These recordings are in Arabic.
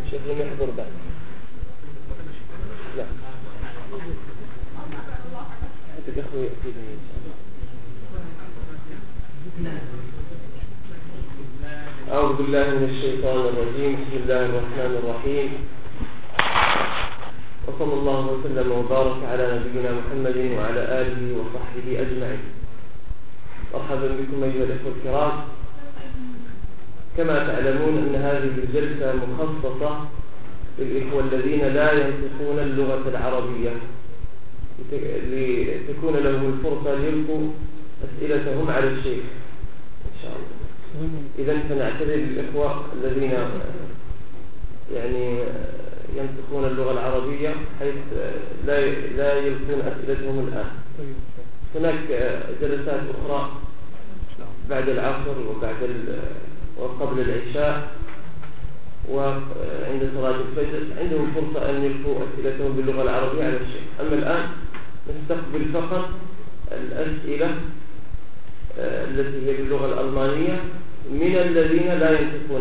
شيخ لم يحضر بعد. لا حتى الأخوة يأتيني إن شاء الله. أعوذ بالله من الشيطان الرجيم. بسم الله الرحمن الرحيم، وصلى الله وسلم وبارك على نبينا محمد وعلى آله وصحبه أجمعين. مرحبا بكم أيها الأخوة الكرام. كما تعلمون أن هذه الجلسة مخصصة للإخوة الذين لا ينطقون اللغة العربية، لتكون لهم الفرصة ليلقوا أسئلتهم على الشيخ إن شاء الله. إذن فنعتذر للإخوة الذين يعني ينطقون اللغة العربية حيث لا يلقون أسئلتهم الآن. هناك جلسات أخرى بعد العصر وقبل العشاء وعند صلاة الفجر عندهم فرصة أن يلقوا أسئلتهم باللغة العربية على الشيخ. أما الآن نستقبل فقط الأسئلة التي هي باللغة الألمانية من الذين لا ينطقون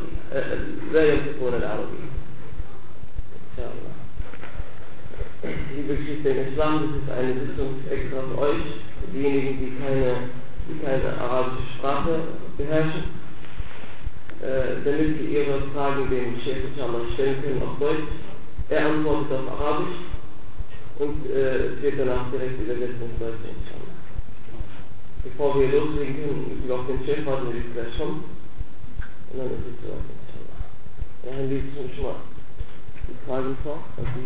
العربية إن شاء الله. Liebe Geschwister im Islam, das ist eine Sitzung extra für euch, diejenigen, die keine arabische Sprache beherrschen, damit sie ihre Fragen dem Sheikh inshallah stellen können auf Deutsch. Er antwortet auf Arabisch und es wird danach direkt übersetzt ins Deutsche inshallah. Bevor wir loslegen können, müssen wir auf den Sheikh warten, der wird gleich kommen. Und dann ist es soweit inshallah. Ja, dann liest du schon mal die Fragen vor.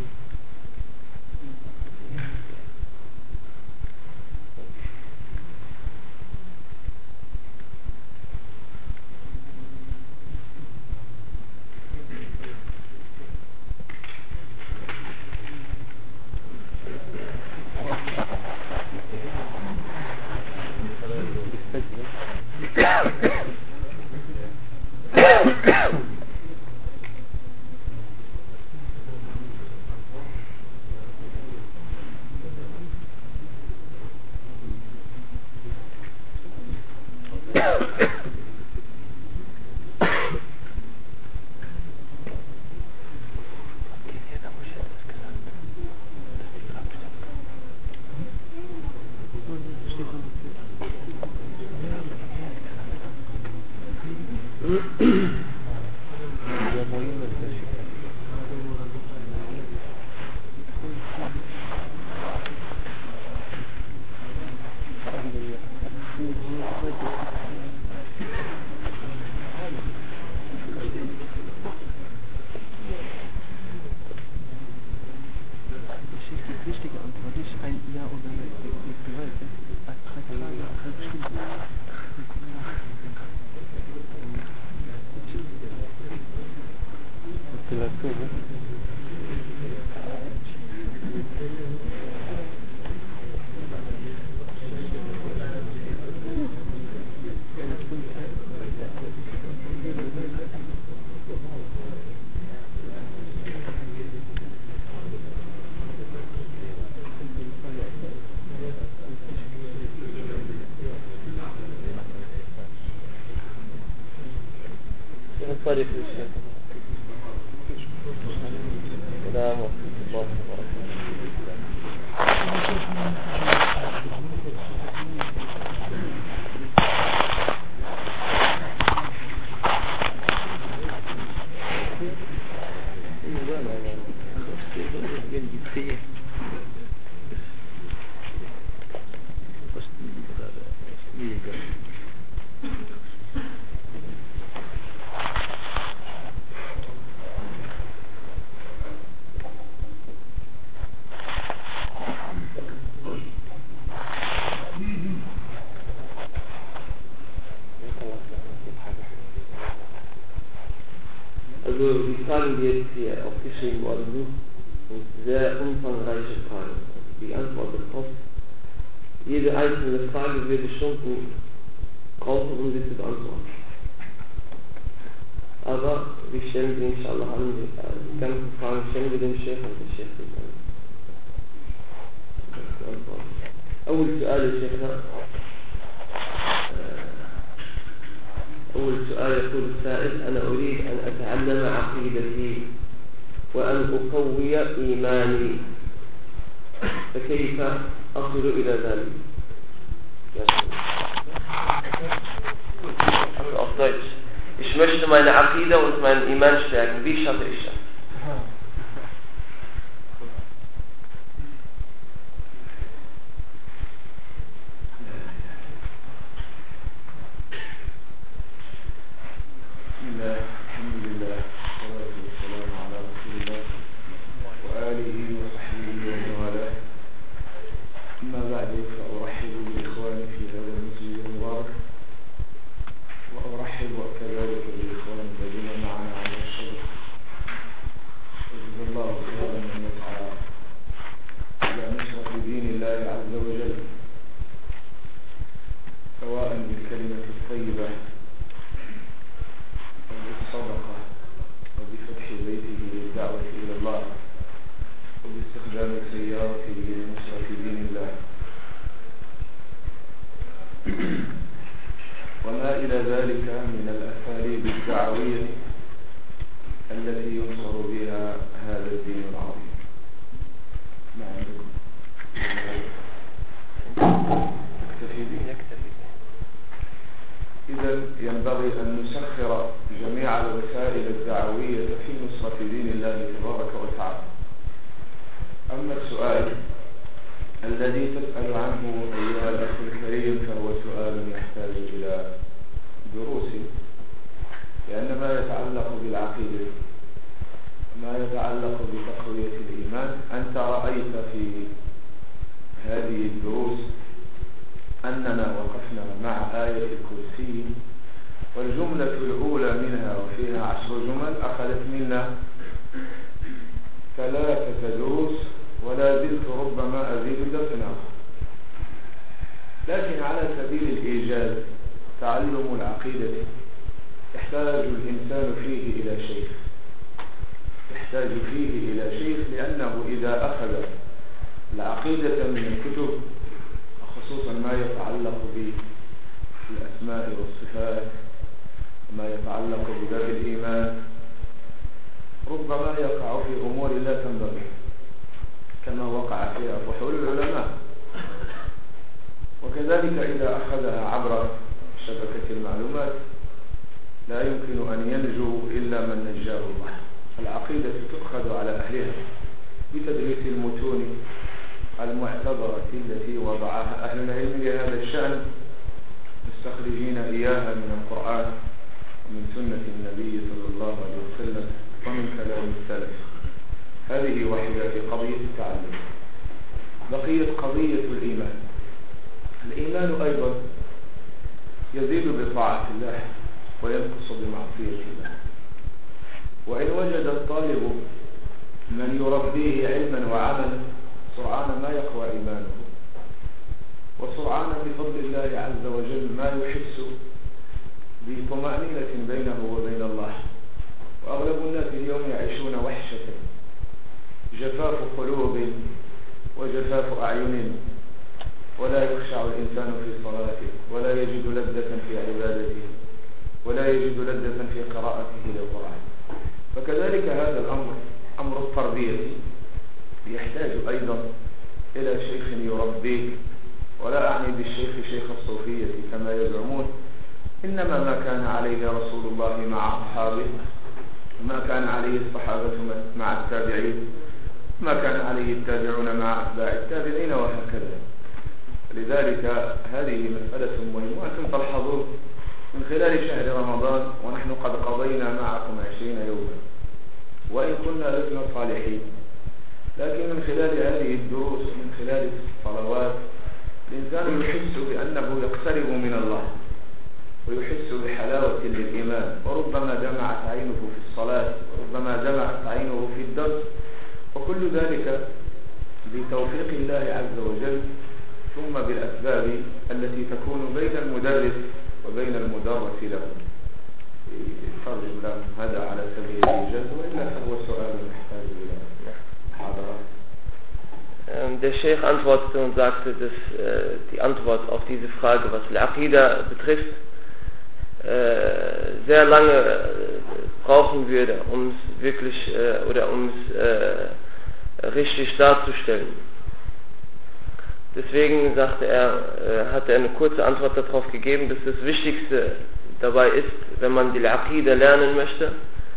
طريق الشيخ السلام ورحمة الله وبركاته. Die Fragen, die jetzt hier aufgeschrieben worden sind, sind sehr umfangreiche Fragen. Die Antwort ist oft. Jede einzelne Frage würde Stunden brauchen, um sie zu beantworten. Aber wir stellen sie inshallah an, die ganzen Fragen stellen wir dem Sheikh und der Sheikh wird dann beantworten. أول أول سؤال يقول السائل: أنا أريد أن أتعلم عقيدتي وأن أقوي إيماني، فكيف أصل إلى ذلك؟ Auf Deutsch. Ich möchte meine Aqida und meinen Iman stärken. Wie schaffe ich das? Der Sheikh antwortete und sagte, dass die Antwort auf diese Frage, was Al-Aqida betrifft, sehr lange brauchen würde, um es wirklich oder um es richtig darzustellen. Deswegen sagte hat er eine kurze Antwort darauf gegeben, dass das Wichtigste dabei ist, wenn man die Aqida lernen möchte,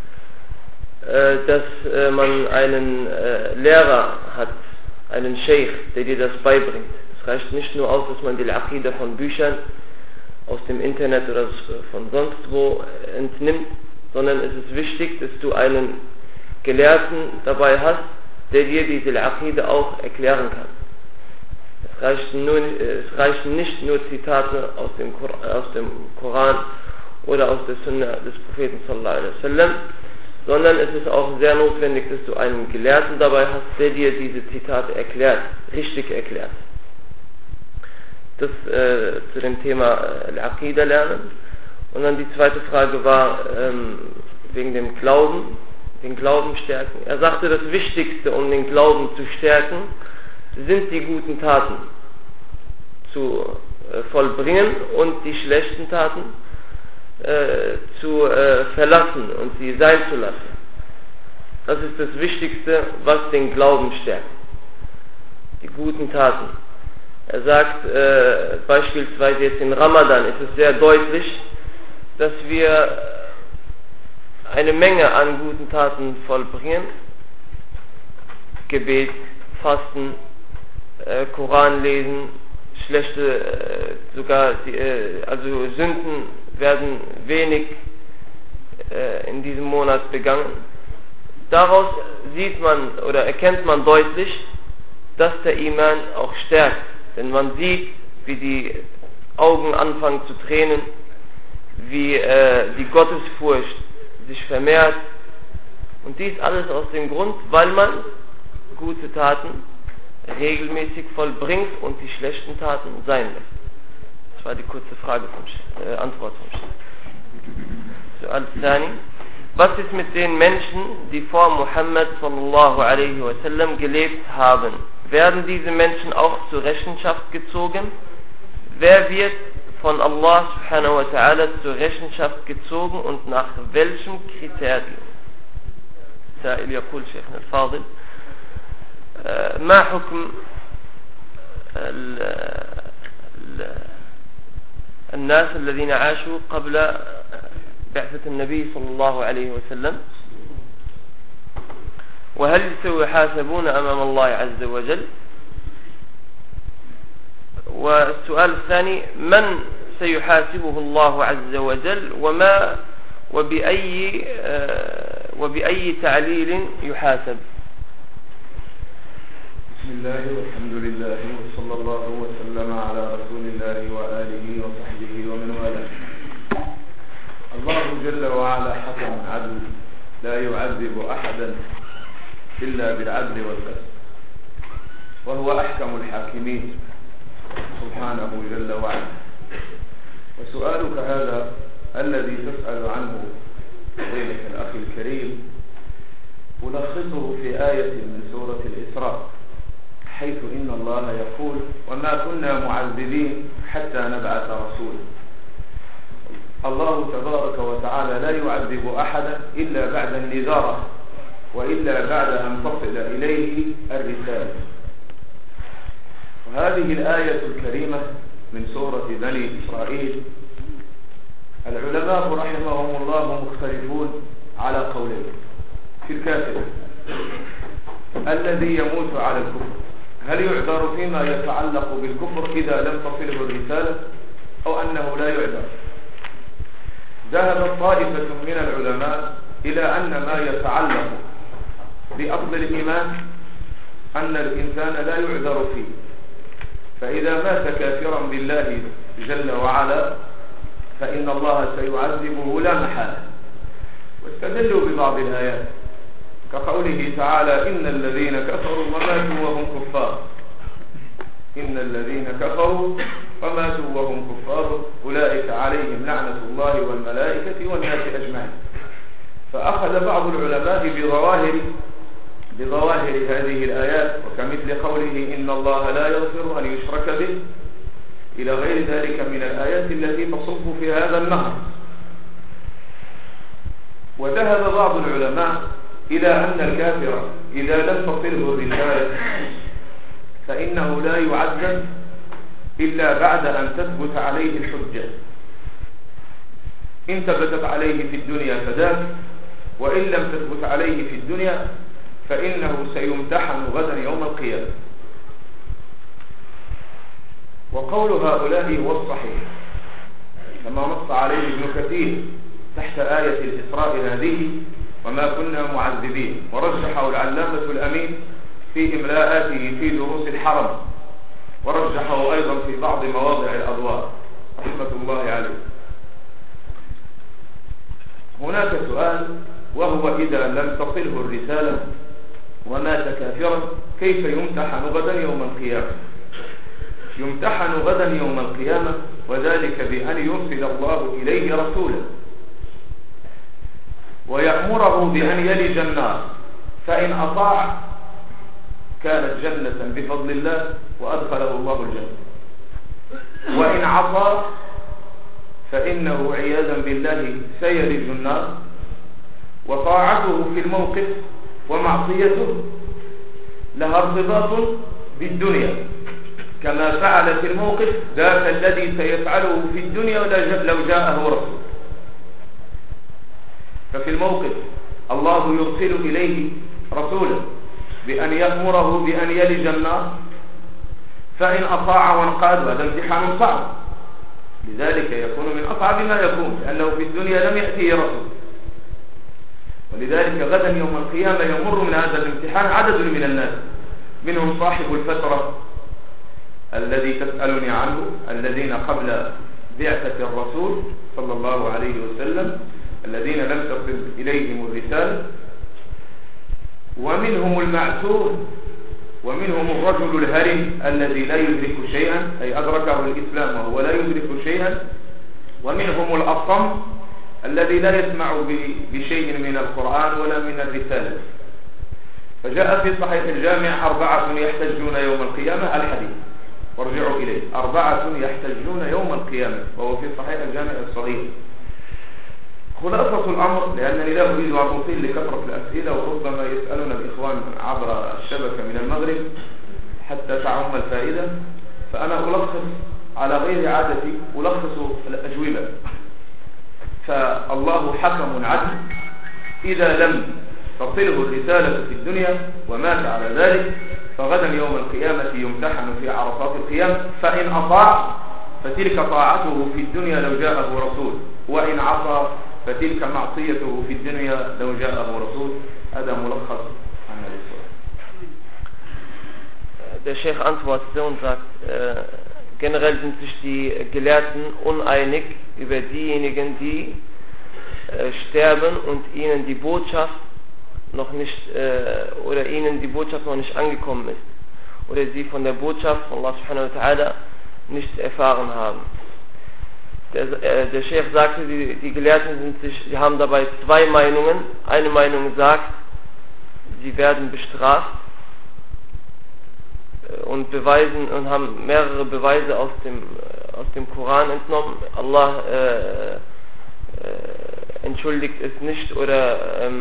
dass man einen Lehrer hat, einen Sheikh, der dir das beibringt. Es reicht nicht nur aus, dass man die Aqida von Büchern aus dem Internet oder von sonst wo entnimmt, sondern es ist wichtig, dass du einen Gelehrten dabei hast, der dir diese Aqida auch erklären kann. Es reichen nicht nur Zitate aus dem Koran oder aus der Sunna des Propheten sallallahu alaihi wasallam, sondern es ist auch sehr notwendig, dass du einen Gelehrten dabei hast, der dir diese Zitate erklärt, richtig erklärt. Das zu dem Thema Al-Aqida lernen. Und dann die zweite Frage war wegen dem Glauben, den Glauben stärken. Er sagte, das Wichtigste, um den Glauben zu stärken, sind die guten Taten zu vollbringen und die schlechten Taten zu verlassen und sie sein zu lassen. Das ist das Wichtigste, was den Glauben stärkt. Die guten Taten. Er sagt beispielsweise jetzt in Ramadan ist es sehr deutlich, dass wir eine Menge an guten Taten vollbringen. Gebet, Fasten, Koran lesen, also Sünden werden wenig in diesem Monat begangen. Daraus sieht man oder erkennt man deutlich, dass der Iman auch stärkt. Denn man sieht, wie die Augen anfangen zu tränen, wie die Gottesfurcht sich vermehrt. Und dies alles aus dem Grund, weil man gute Taten regelmäßig vollbringt und die schlechten Taten sein lässt. Das war die kurze Antwort vom Sheikh. Al-Thani. Was ist mit den Menschen, die vor Muhammad sallallahu alaihi wasallam gelebt haben? Werden diese Menschen auch zur Rechenschaft gezogen? Wer wird von Allah subhanahu wa ta'ala zur Rechenschaft gezogen und nach welchem Kriterium? سائل يقول شيخنا الفاضل ما حكم الناس الذين عاشوا قبل بعثة النبي صلى الله عليه وسلم وهل سيحاسبون أمام الله عز وجل؟ والسؤال الثاني من سيحاسبه الله عز وجل وبأي تعليل يحاسب؟ بسم الله والحمد لله وصلى الله وسلم على رسول الله وآله وصحبه ومن والاه. الله جل وعلا حكم عدل لا يعذب أحدا إلا بالعدل والقسط، وهو أحكم الحاكمين سبحانه جل وعلا. وسؤالك هذا الذي تسأل عنه فضيلة الأخ الكريم ألخصه في آية من سورة الإسراء، حيث إن الله يقول وما كنا معذبين حتى نبعث رسولا. الله تبارك وتعالى لا يعذب أحدا إلا بعد النذارة وإلا بعد أن تصل إليه الرسالة. وهذه الآية الكريمة من سورة بني إسرائيل العلماء رحمهم الله مختلفون على قولين في الكافر الذي يموت على الكفر، هل يعذر فيما يتعلق بالكفر إذا لم تصله الرسالة أو أنه لا يعذر؟ ذهبت طائفة من العلماء إلى أن ما يتعلق بأصل الإيمان أن الإنسان لا يعذر فيه، فإذا مات كافرا بالله جل وعلا فإن الله سيعذبه لا محالة. واستدلوا ببعض الآيات كقوله تعالى إن الذين كفروا وماتوا وهم كفار، إن الذين كفروا وماتوا وهم كفار أولئك عليهم لعنة الله والملائكة والناس أجمعين. فأخذ بعض العلماء بظواهر هذه الآيات، وكمثل قوله إن الله لا يغفر أن يشرك به إلى غير ذلك من الآيات التي تصب في هذا النهر، وذهب بعض العلماء إلى أن الكافر إذا لم تصله الرسالة فإنه لا يعذب إلا بعد أن تثبت عليه الحجة. إن ثبتت عليه في الدنيا فذاك، وإن لم تثبت عليه في الدنيا فإنه سيمتحن غدا يوم القيامة. وقول هؤلاء هو الصحيح كما نص عليه ابن كثير تحت آية الإسراء هذه: وما كنا معذبين. ورجحه العلامة الأمين في إملاءاته في دروس الحرم، ورجحه أيضا في بعض مواضع الأدوار رحمة الله عليه. هناك سؤال، وهو إذا لم تصله الرسالة ومات كافرا كيف يمتحن غدا يوم القيامة؟ يمتحن غدا يوم القيامة، وذلك بأن يرسل الله إليه رسولا ويأمره بأن يلج النار، فإن أطاع كانت جنة بفضل الله وأدخله الله الجنة، وإن عصى فإنه عياذا بالله سيلج النار. وطاعته في الموقف ومعصيته لها ارتباط بالدنيا، كما فعل في الموقف ذاك الذي سيفعله في الدنيا لو جاءه رسول. ففي الموقف الله يرسل إليه رسولا بأن يأمره بأن يلج النار، فإن أطاع وانقاد هذا امتحان صعب، لذلك يكون من أصعب ما يكون، لأنه في الدنيا لم يأتيه رسول. ولذلك غدا يوم القيامة يمر من هذا الامتحان عدد من الناس، منهم صاحب الفترة الذي تسألني عنه، الذين قبل بعثة الرسول صلى الله عليه وسلم، الذين لم تصل إليهم الرسالة، ومنهم المعسور، ومنهم الرجل الهرم الذي لا يدرك شيئا، أي أدركه الإسلام وهو لا يدرك شيئا، ومنهم الأصم الذي لا يسمع بشيء من القرآن ولا من الرسالة. فجاء في صحيح الجامع 4 يحتجون يوم القيامة، الحديث وارجعوا إليه، 4 يحتجون يوم القيامة، وهو في صحيح الجامع الصغير. خلاصة الأمر، لأنني لا أريد أن أطيل لكثرة الأسئلة، وربما يسألنا الإخوان عبر الشبكة من المغرب حتى تعم الفائدة، فأنا ألخص على غير عادتي، ألخص الأجوبة. فالله حكم عدل، إذا لم تصله الرسالة في الدنيا ومات على ذلك فغدا يوم القيامة يمتحن في عرصات القيامة، فإن أطاع فتلك طاعته في الدنيا لو جاءه رسول، وإن عصى فتلك معصيته في الدنيا لو جاءه رسول. هذا ملخص عن هذا السؤال. Der Sheikh antwortete und sagt, generell sind sich die Gelehrten uneinig über diejenigen, die sterben und ihnen die Botschaft noch nicht oder ihnen die Botschaft noch nicht angekommen ist oder sie von der Botschaft von Allah subhanahu wa ta'ala nicht erfahren haben. Der Sheikh sagte, die Gelehrten sie haben dabei 2 Meinungen. Eine Meinung sagt, sie werden bestraft und beweisen und haben mehrere Beweise aus dem Koran entnommen. Allah entschuldigt es nicht oder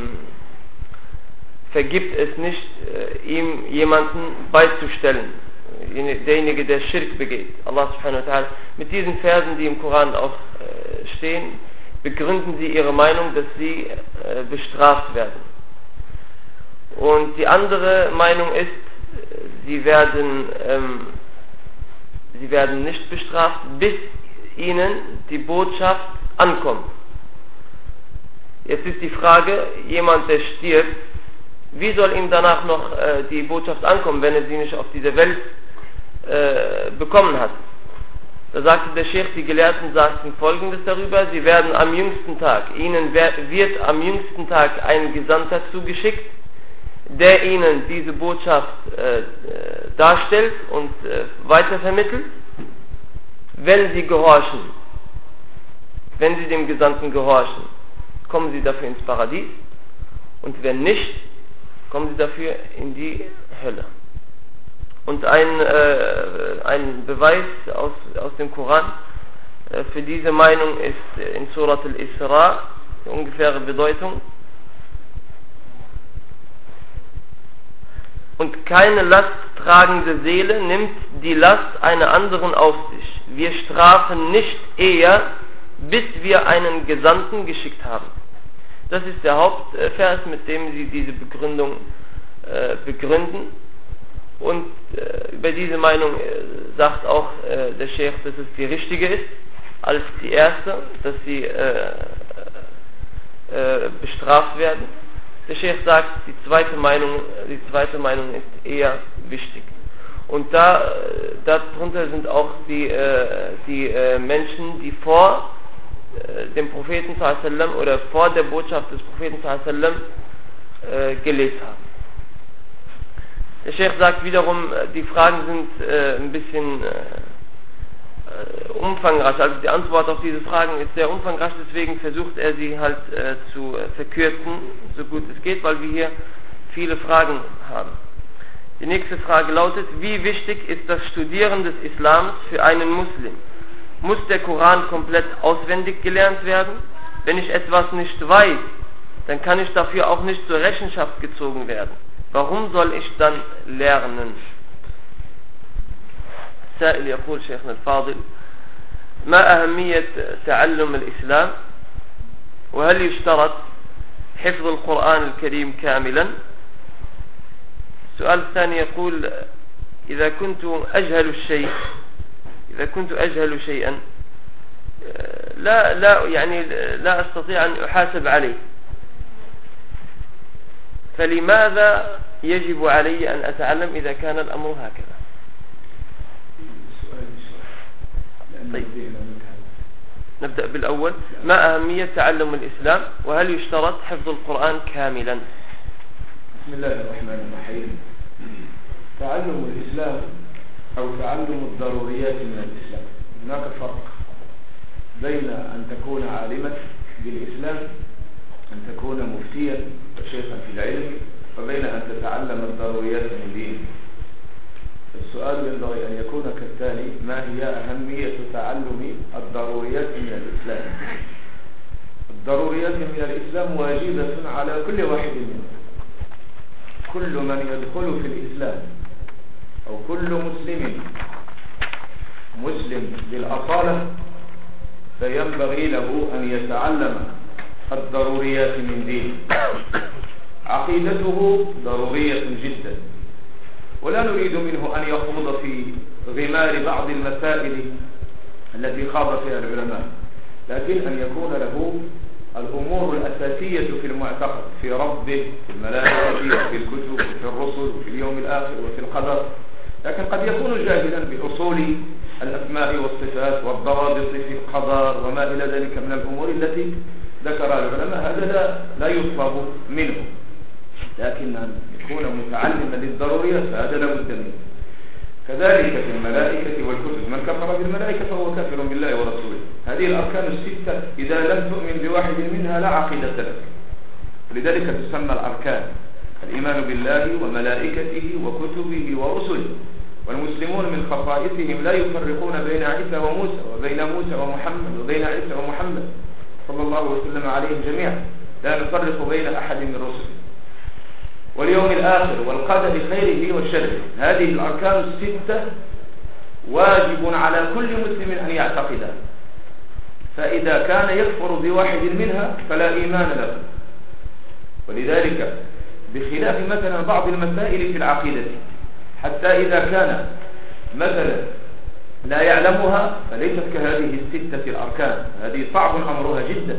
vergibt es nicht, ihm jemanden beizustellen, derjenige, der Schirk begeht. Allah subhanahu wa ta'ala. Mit diesen Versen, die im Koran auch stehen, begründen sie ihre Meinung, dass sie bestraft werden. Und die andere Meinung ist, sie werden nicht bestraft, bis ihnen die Botschaft ankommt. Jetzt ist die Frage, jemand, der stirbt, wie soll ihm danach noch die Botschaft ankommen, wenn er sie nicht auf dieser Welt bekommen hat? Da sagte der Sheikh, die Gelehrten sagten Folgendes darüber: Sie werden am jüngsten Tag, ihnen wird am jüngsten Tag ein Gesandter zugeschickt, der ihnen diese Botschaft darstellt und weitervermittelt. Wenn sie gehorchen, wenn sie dem Gesandten gehorchen, kommen sie dafür ins Paradies, und wenn nicht, kommen sie dafür in die Hölle. Und ein Beweis aus dem Koran für diese Meinung ist in Surat al-Isra die ungefähre Bedeutung. Und keine lasttragende Seele nimmt die Last einer anderen auf sich. Wir strafen nicht eher, bis wir einen Gesandten geschickt haben. Das ist der Hauptvers, mit dem sie diese Begründung begründen. Und über diese Meinung sagt auch der Sheikh, dass es die richtige ist, als die erste, dass sie bestraft werden. Der Sheikh sagt, die zweite Meinung ist eher wichtig. Und darunter sind auch die Menschen, die vor dem Propheten sallam oder vor der Botschaft des Propheten sallam gelebt haben. Der Sheikh sagt wiederum, die Fragen sind ein bisschen umfangreich, also die Antwort auf diese Fragen ist sehr umfangreich, deswegen versucht er sie halt zu verkürzen, so gut es geht, weil wir hier viele Fragen haben. Die nächste Frage lautet, wie wichtig ist das Studieren des Islams für einen Muslim? Muss der Koran komplett auswendig gelernt werden? Wenn ich etwas nicht weiß, dann kann ich dafür auch nicht zur Rechenschaft gezogen werden. Warum soll ich dann lernen? السائل يقول شيخنا الفاضل ما أهمية تعلم الإسلام وهل يشترط حفظ القرآن الكريم كاملا؟ السؤال الثاني يقول إذا كنت أجهل شيئا لا أستطيع أن أحاسب عليه، فلماذا يجب علي أن أتعلم إذا كان الأمر هكذا؟ طيب. نبدأ بالأول، ما أهمية تعلم الإسلام وهل يشترط حفظ القرآن كاملا؟ بسم الله الرحمن الرحيم. تعلم الإسلام أو تعلم الضروريات من الإسلام، هناك فرق بين أن تكون عالما بالإسلام، أن تكون مفتيا وشيخا في العلم، وبين أن تتعلم الضروريات من دينك. السؤال ينبغي أن يكون كالتالي: ما هي أهمية تعلم الضروريات من الإسلام؟ الضروريات من الإسلام واجبة على كل واحد منا. كل من يدخل في الإسلام أو كل مسلم بالأصالة فينبغي له أن يتعلم الضروريات من دينه. عقيدته ضرورية جدا، ولا نريد منه أن يخوض في غمار بعض المسائل التي خاض فيها العلماء، لكن أن يكون له الأمور الأساسية في المعتقد، في ربه، في الملائكة، في الكتب، في الرسل، في اليوم الآخر، وفي القدر. لكن قد يكون جاهلا بأصول الأسماء والصفات والضوابط في القدر وما إلى ذلك من الأمور التي ذكرها العلماء، هذا لا يطلب منه. لكن أن يكون متعلما للضروريات فهذا لا بد منه. كذلك في الملائكة والكتب، من كفر بالملائكة فهو كافر بالله ورسوله. هذه الأركان الستة إذا لم تؤمن بواحد منها لا عقيدة لك، ولذلك تسمى الأركان: الإيمان بالله وملائكته وكتبه ورسله. والمسلمون من خصائصهم لا يفرقون بين عيسى وموسى، وبين موسى ومحمد، وبين عيسى ومحمد صلى الله وسلم عليهم جميعا، لا نفرق بين أحد من رسله. واليوم الآخر والقدر خيره وشره، هذه الأركان الستة واجب على كل مسلم أن يعتقدها، فإذا كان يكفر بواحد منها فلا إيمان له. ولذلك بخلاف مثلا بعض المسائل في العقيدة، حتى إذا كان مثلا لا يعلمها فليست كهذه الستة الأركان، هذه صعب أمرها جدا.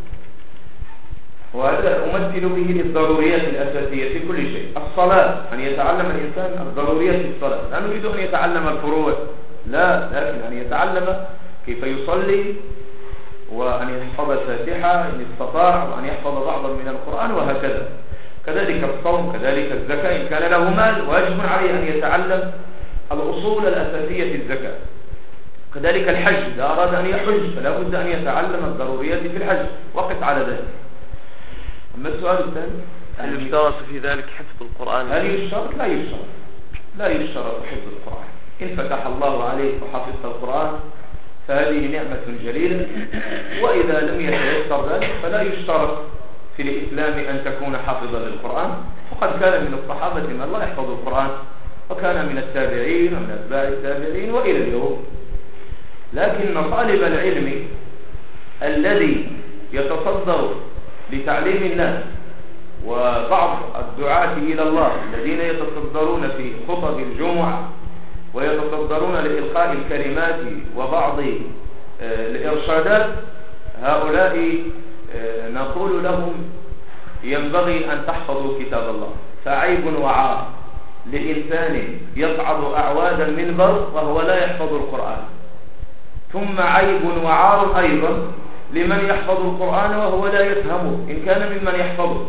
وهذا أمثل به للضروريات الأساسية في كل شيء. الصلاة، أن يتعلم الإنسان الضروريات في الصلاة، لا نريد أن يتعلم الفروع، لا، لكن أن يتعلم كيف يصلي، وأن يحفظ الفاتحة إن استطاع، وأن يحفظ بعضا من القرآن، وهكذا. كذلك الصوم، كذلك الزكاة، إن كان له مال واجب عليه أن يتعلم الأصول الأساسية في الزكاة. كذلك الحج، إذا أراد أن يحج فلا بد أن يتعلم الضروريات في الحج، وقف على ذلك. أما السؤال الثاني: هل يشترط في ذلك حفظ القرآن؟ هل يشترط؟ لا يشترط حفظ القرآن. إن فتح الله عليك وحفظت القرآن فهذه نعمة جليلة. وإذا لم يتيسر ذلك فلا يشترط في الإسلام أن تكون حافظا للقرآن، فقد كان من الصحابة من لا يحفظ القرآن، وكان من التابعين ومن أتباع التابعين وإلى اليوم. لكن طالب العلم الذي يتصدر لتعليم الناس، وبعض الدعاة إلى الله الذين يتصدرون في خطب الجمعة ويتصدرون لإلقاء الكلمات وبعض الإرشادات، هؤلاء نقول لهم ينبغي أن تحفظوا كتاب الله. فعيب وعار لإنسان يصعد أعواد المنبر وهو لا يحفظ القرآن، ثم عيب وعار أيضا لمن يحفظ القرآن وهو لا يفهمه إن كان ممن يحفظه.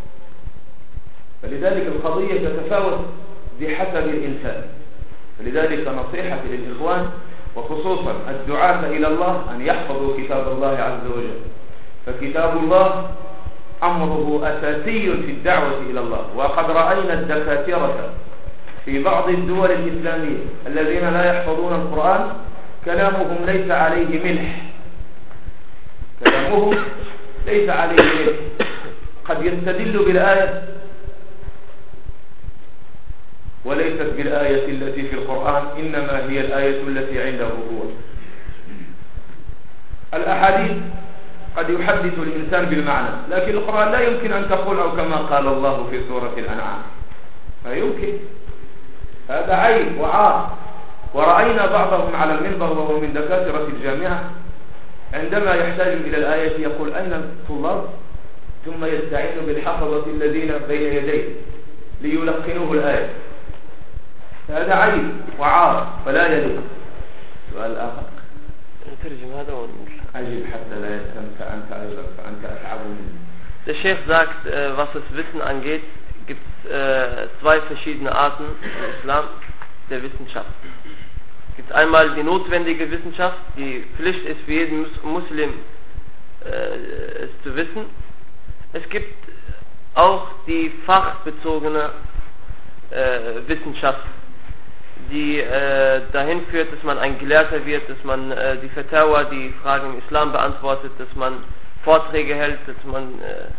فلذلك القضية تتفاوت بحسب الإنسان. فلذلك نصيحة للإخوان وخصوصا الدعاة إلى الله أن يحفظوا كتاب الله عز وجل، فكتاب الله أمره أساسي في الدعوة إلى الله. وقد رأينا الدكاترة في بعض الدول الإسلامية الذين لا يحفظون القرآن كلامهم ليس عليه ملح، كلامهم ليس عليه ملح. قد يستدل بالآية وليست بالآية التي في القرآن، إنما هي الآية التي عنده هو. الأحاديث قد يحدث الإنسان بالمعنى، لكن القرآن لا يمكن أن تقول أو كما قال الله في سورة الأنعام، لا يمكن. هذا عيب وعار. ورأينا بعضهم على المنبر وهو من دكاترة الجامعة عندما يحتاج إلى الآية يقول أين الطلاب، ثم يستعين بالحفظة الذين بين يديه ليلقنوه الآية. هذا عيب وعار فلا يليق. سؤال آخر نترجم هذا ونقول عجيب حتى لا يستمتع أنت أيضا فأنت أتعب مني. Der Sheikh sagt, was das Wissen angeht, gibt es zwei verschiedene Arten im Islam der Wissenschaft. Es gibt einmal die notwendige Wissenschaft, die Pflicht ist für jeden Muslim es zu wissen. Es gibt auch die fachbezogene Wissenschaft, die dahin führt, dass man ein Gelehrter wird, dass man die Fatawa, die Fragen im Islam beantwortet, dass man Vorträge hält, dass man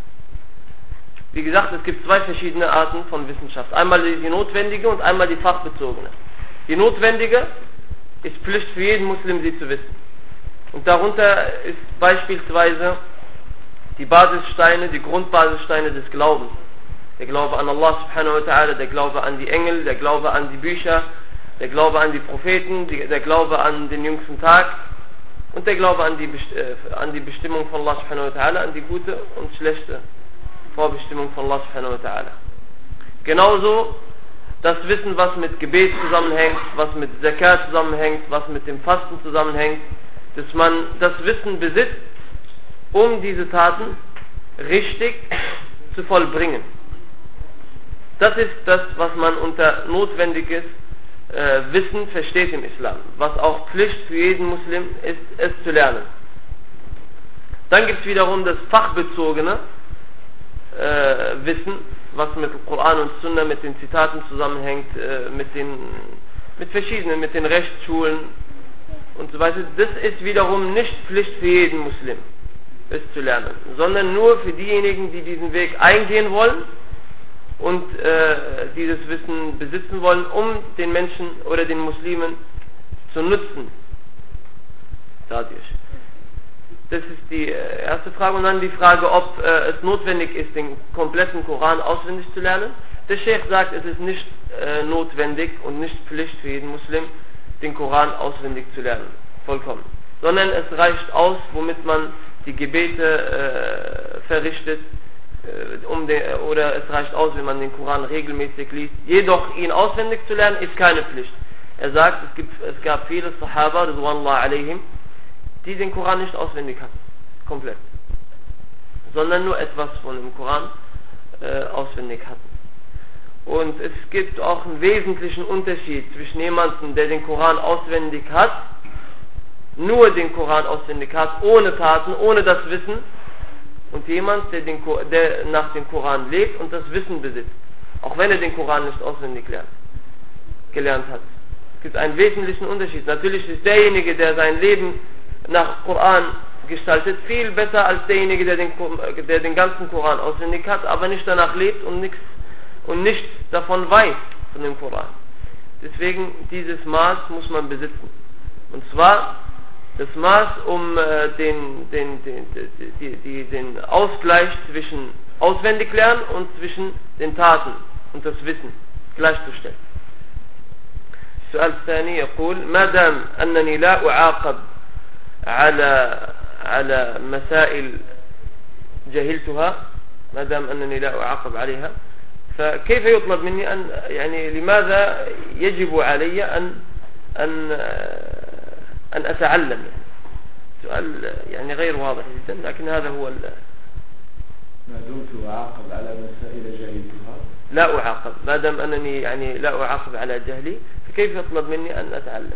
wie gesagt, es gibt zwei verschiedene Arten von Wissenschaft. Einmal die notwendige und einmal die fachbezogene. Die notwendige ist Pflicht für jeden Muslim, sie zu wissen. Und darunter ist beispielsweise die Basissteine, die Grundbasissteine des Glaubens. Der Glaube an Allah subhanahu wa ta'ala, der Glaube an die Engel, der Glaube an die Bücher, der Glaube an die Propheten, der Glaube an den jüngsten Tag und der Glaube an die Bestimmung von Allah subhanahu wa ta'ala, an die gute und schlechte Vorbestimmung von Allah subhanahu wa ta'ala. Genauso das Wissen, was mit Gebet zusammenhängt, was mit Zakat zusammenhängt, was mit dem Fasten zusammenhängt, dass man das Wissen besitzt, um diese Taten richtig zu vollbringen. Das ist das, was man unter notwendiges Wissen versteht im Islam, was auch Pflicht für jeden Muslim ist, es zu lernen. Dann gibt es wiederum das fachbezogene Wissen, was mit Koran und Sunna, mit den Zitaten zusammenhängt, mit den Rechtsschulen und so weiter. Das ist wiederum nicht Pflicht für jeden Muslim, es zu lernen, sondern nur für diejenigen, die diesen Weg eingehen wollen und dieses Wissen besitzen wollen, um den Menschen oder den Muslimen zu nutzen dadurch. Das ist die erste Frage. Und dann die Frage, ob es notwendig ist, den kompletten Koran auswendig zu lernen. Der Sheikh sagt, es ist nicht notwendig und nicht Pflicht für jeden Muslim, den Koran auswendig zu lernen. Vollkommen. Sondern es reicht aus, womit man die Gebete verrichtet, oder es reicht aus, wenn man den Koran regelmäßig liest. Jedoch ihn auswendig zu lernen, ist keine Pflicht. Er sagt, es gab viele Sahaba, Ridwanullah alaihim, die den Koran nicht auswendig hatten, komplett, sondern nur etwas von dem Koran auswendig hatten. Und es gibt auch einen wesentlichen Unterschied zwischen jemandem, der den Koran auswendig hat, nur den Koran auswendig hat, ohne Taten, ohne das Wissen, und jemand, der nach dem Koran lebt und das Wissen besitzt, auch wenn er den Koran nicht auswendig gelernt hat. gibt es einen wesentlichen Unterschied. Natürlich ist derjenige, der sein Leben nach Koran gestaltet, viel besser als derjenige, der den ganzen Koran auswendig hat, aber nicht danach lebt und nichts davon weiß von dem Koran. Deswegen dieses Maß muss man besitzen. Und zwar das Maß, um den Ausgleich zwischen auswendig lernen und zwischen den Taten und das Wissen gleichzustellen. السؤال الثاني يقول: ما دام أنني لا أعاقب على مسائل جهلتها، ما دام أنني لا أعاقب عليها، فكيف يطلب مني يعني لماذا يجب علي أن أتعلم؟ يعني سؤال يعني غير واضح جدا، لكن هذا هو ما دمت أعاقب على مسائل جهلتها، لا أعاقب، ما دام أنني يعني لا أعاقب على جهلي، فكيف يطلب مني أن أتعلم؟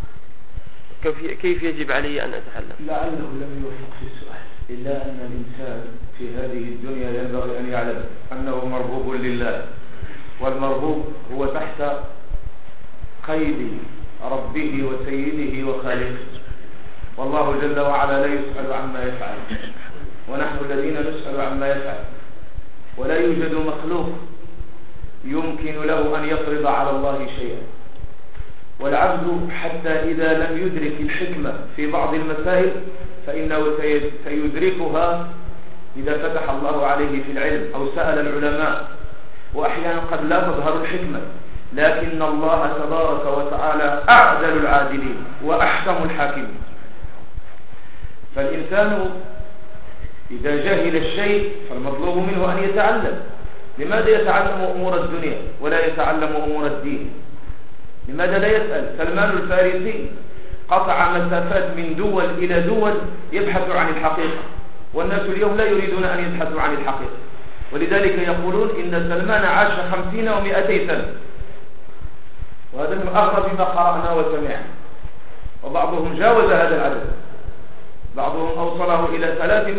كيف يجب علي أن أتعلم؟ لعله لم يوفق في السؤال، إلا أن الإنسان في هذه الدنيا ينبغي أن يعلم أنه مرغوب لله، والمرغوب هو تحت قيد ربه وسيده وخالقه، والله جل وعلا لا يسأل عما يفعل، ونحن الذين نسأل عما يفعل، ولا يوجد مخلوق يمكن له أن يفرض على الله شيئا. والعبد حتى إذا لم يدرك الحكمة في بعض المسائل فإنه سيدركها إذا فتح الله عليه في العلم أو سأل العلماء، وأحيانا قد لا تظهر الحكمة، لكن الله تبارك وتعالى أعدل العادلين وأحكم الحاكمين. فالإنسان إذا جهل الشيء فالمطلوب منه أن يتعلم. لماذا يتعلم أمور الدنيا ولا يتعلم أمور الدين؟ لماذا لا يسأل؟ سلمان الفارسي قطع مسافات من دول إلى دول يبحث عن الحقيقة، والناس اليوم لا يريدون أن يبحثوا عن الحقيقة، ولذلك يقولون إن سلمان عاش 50 و200 سنة، وهذا من أغرب ما قرأنا وسمعنا، وبعضهم جاوز هذا العدد، بعضهم أوصله إلى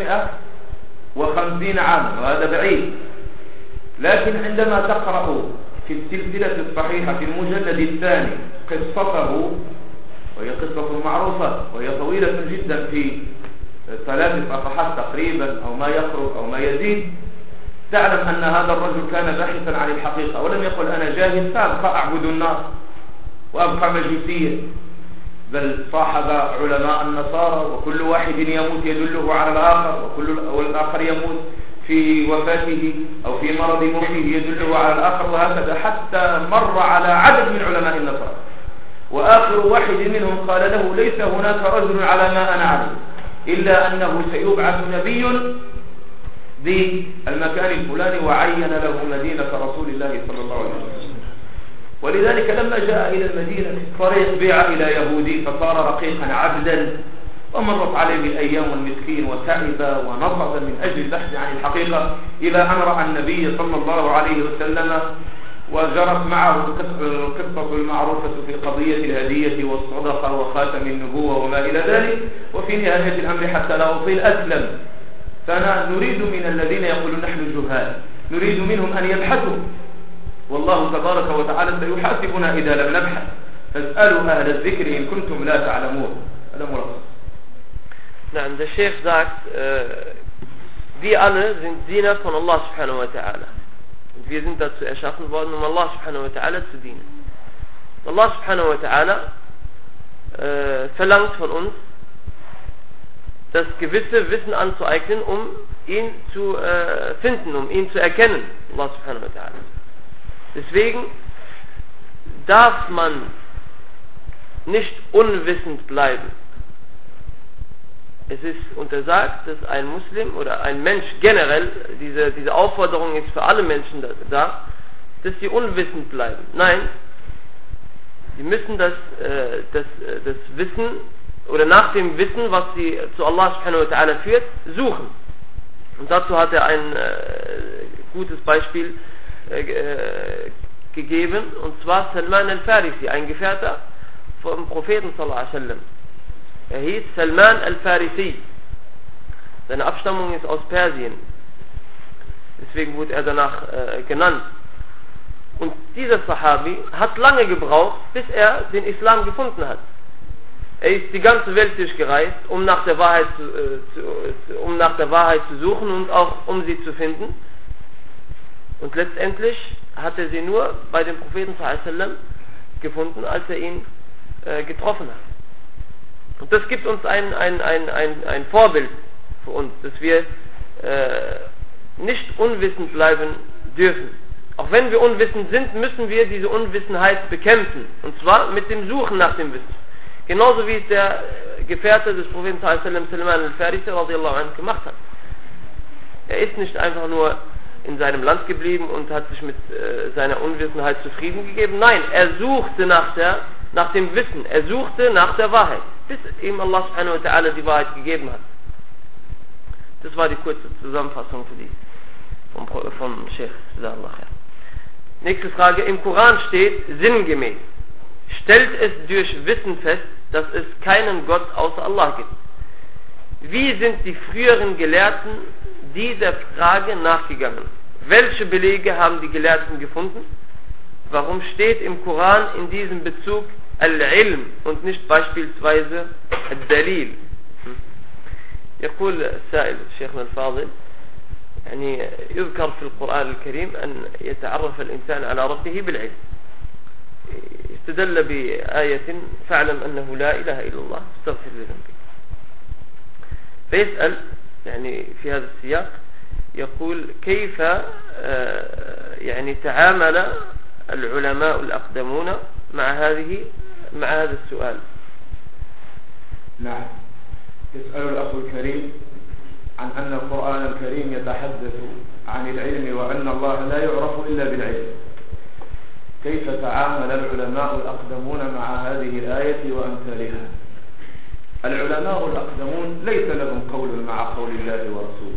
350 عاما، وهذا بعيد. لكن عندما تقرأ في السلسلة الصحيحة في المجلد الثاني قصته، وهي قصة معروفة وهي طويلة جدا في 3 صفحات تقريبا أو ما يقرب أو ما يزيد، تعلم أن هذا الرجل كان باحثا عن الحقيقة، ولم يقل أنا جاهل فأبقى أعبد النار وأبقى مجوسيا، بل صاحب علماء النصارى، وكل واحد يموت يدله على الآخر، والآخر يموت في وفاته أو في مرض موته يدله على الآخر، وهكذا حتى مر على عدد من علماء النصارى، وآخر واحد منهم قال له: ليس هناك رجل على ما أنا عليه إلا أنه سيبعث نبي بالمكان الفلاني، وعين له مدينة رسول الله صلى الله عليه وسلم. ولذلك لما جاء إلى المدينة في الطريق بيع إلى يهودي فصار رقيقا عبدا، ومرت عليه الأيام المسكين وتعب ونصب من أجل البحث عن الحقيقة، إلى أن رأى النبي صلى الله عليه وسلم، وجرت معه القصة المعروفة في قضية الهدية والصدقة وخاتم النبوة وما إلى ذلك. وفي نهاية الأمر حتى لا أطيل أسلم. فأنا نريد من الذين يقولون نحن جهال، نريد منهم أن يبحثوا، والله تبارك وتعالى سيحاسبنا إذا لم نبحث، فاسألوا أهل الذكر إن كنتم لا تعلمون. هذا ملخص. نعم، der Sheikh sagt, wir alle sind Diener von Allah subhanahu wa ta'ala. Und wir sind dazu erschaffen worden, um Allah subhanahu wa ta'ala zu dienen. Allah subhanahu wa ta'ala verlangt von uns, das gewisse Wissen anzueignen, um ihn zu finden, um ihn zu erkennen. Allah subhanahu wa ta'ala. Deswegen darf man nicht unwissend bleiben. Es ist untersagt, dass ein Muslim oder ein Mensch generell, diese Aufforderung ist für alle Menschen da, dass sie unwissend bleiben. Nein, sie müssen das Wissen oder nach dem Wissen, was sie zu Allah subhanahu wa ta'ala führt, suchen. Und dazu hat er ein gutes Beispiel gegeben, und zwar Salman al-Farisi, ein Gefährter vom Propheten sallallahu alaihi wasallam. Er hieß Salman al-Farisi. Seine Abstammung ist aus Persien. Deswegen wurde er danach genannt. Und dieser Sahabi hat lange gebraucht, bis er den Islam gefunden hat. Er ist die ganze Welt durchgereist, um nach der Wahrheit zu suchen und auch um sie zu finden. Und letztendlich hat er sie nur bei dem Propheten ﷺ gefunden, als er ihn getroffen hat. Und das gibt uns ein Vorbild für uns, dass wir nicht unwissend bleiben dürfen. Auch wenn wir unwissend sind, müssen wir diese Unwissenheit bekämpfen. Und zwar mit dem Suchen nach dem Wissen. Genauso wie es der Gefährte des Propheten Salman al-Farisi radiallahu anhu gemacht hat. Er ist nicht einfach nur in seinem Land geblieben und hat sich mit seiner Unwissenheit zufrieden gegeben. Nein, er suchte nach dem Wissen. Er suchte nach der Wahrheit. Bis ihm Allah subhanahu wa ta'ala die Wahrheit gegeben hat. Das war die kurze Zusammenfassung für die vom Sheikh. Nächste Frage. Im Koran steht sinngemäß: stellt es durch Wissen fest, dass es keinen Gott außer Allah gibt. Wie sind die früheren Gelehrten dieser Frage nachgegangen? Welche Belege haben die Gelehrten gefunden? Warum steht im Koran in diesem Bezug Al-Ilm und nicht beispielsweise Al-Dalil? يقول السائل شيخنا الفاضل يعني يذكر في القرآن الكريم أن يتعرف الإنسان على ربه بالعلم. استدل بآية فاعلم أنه لا إله إلا الله استغفر لذنبك. فيسأل يعني في هذا السياق يقول كيف يعني تعامل العلماء الأقدمون مع هذا السؤال. نعم. يسأل الأخ الكريم عن أن القرآن الكريم يتحدث عن العلم وأن الله لا يعرف إلا بالعلم. كيف تعامل العلماء الأقدمون مع هذه الآية وأمثالها؟ العلماء الأقدمون ليس لهم قول مع قول الله ورسوله.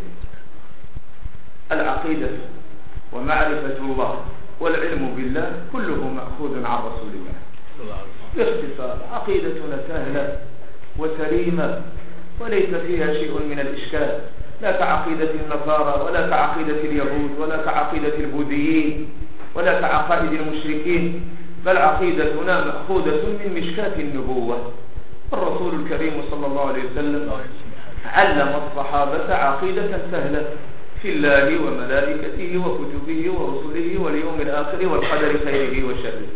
العقيدة ومعرفة الله والعلم بالله كله مأخوذ عن رسول الله. باختصار عقيدتنا سهلة وسليمة وليس فيها شيء من الإشكال، لا كعقيدة النصارى ولا كعقيدة اليهود ولا كعقيدة البوذيين ولا كعقائد المشركين، بل عقيدتنا مأخوذة من مشكاة النبوة. الرسول الكريم صلى الله عليه وسلم علم الصحابة عقيدة سهلة في الله وملائكته وكتبه ورسله واليوم الآخر والقدر خيره وشره.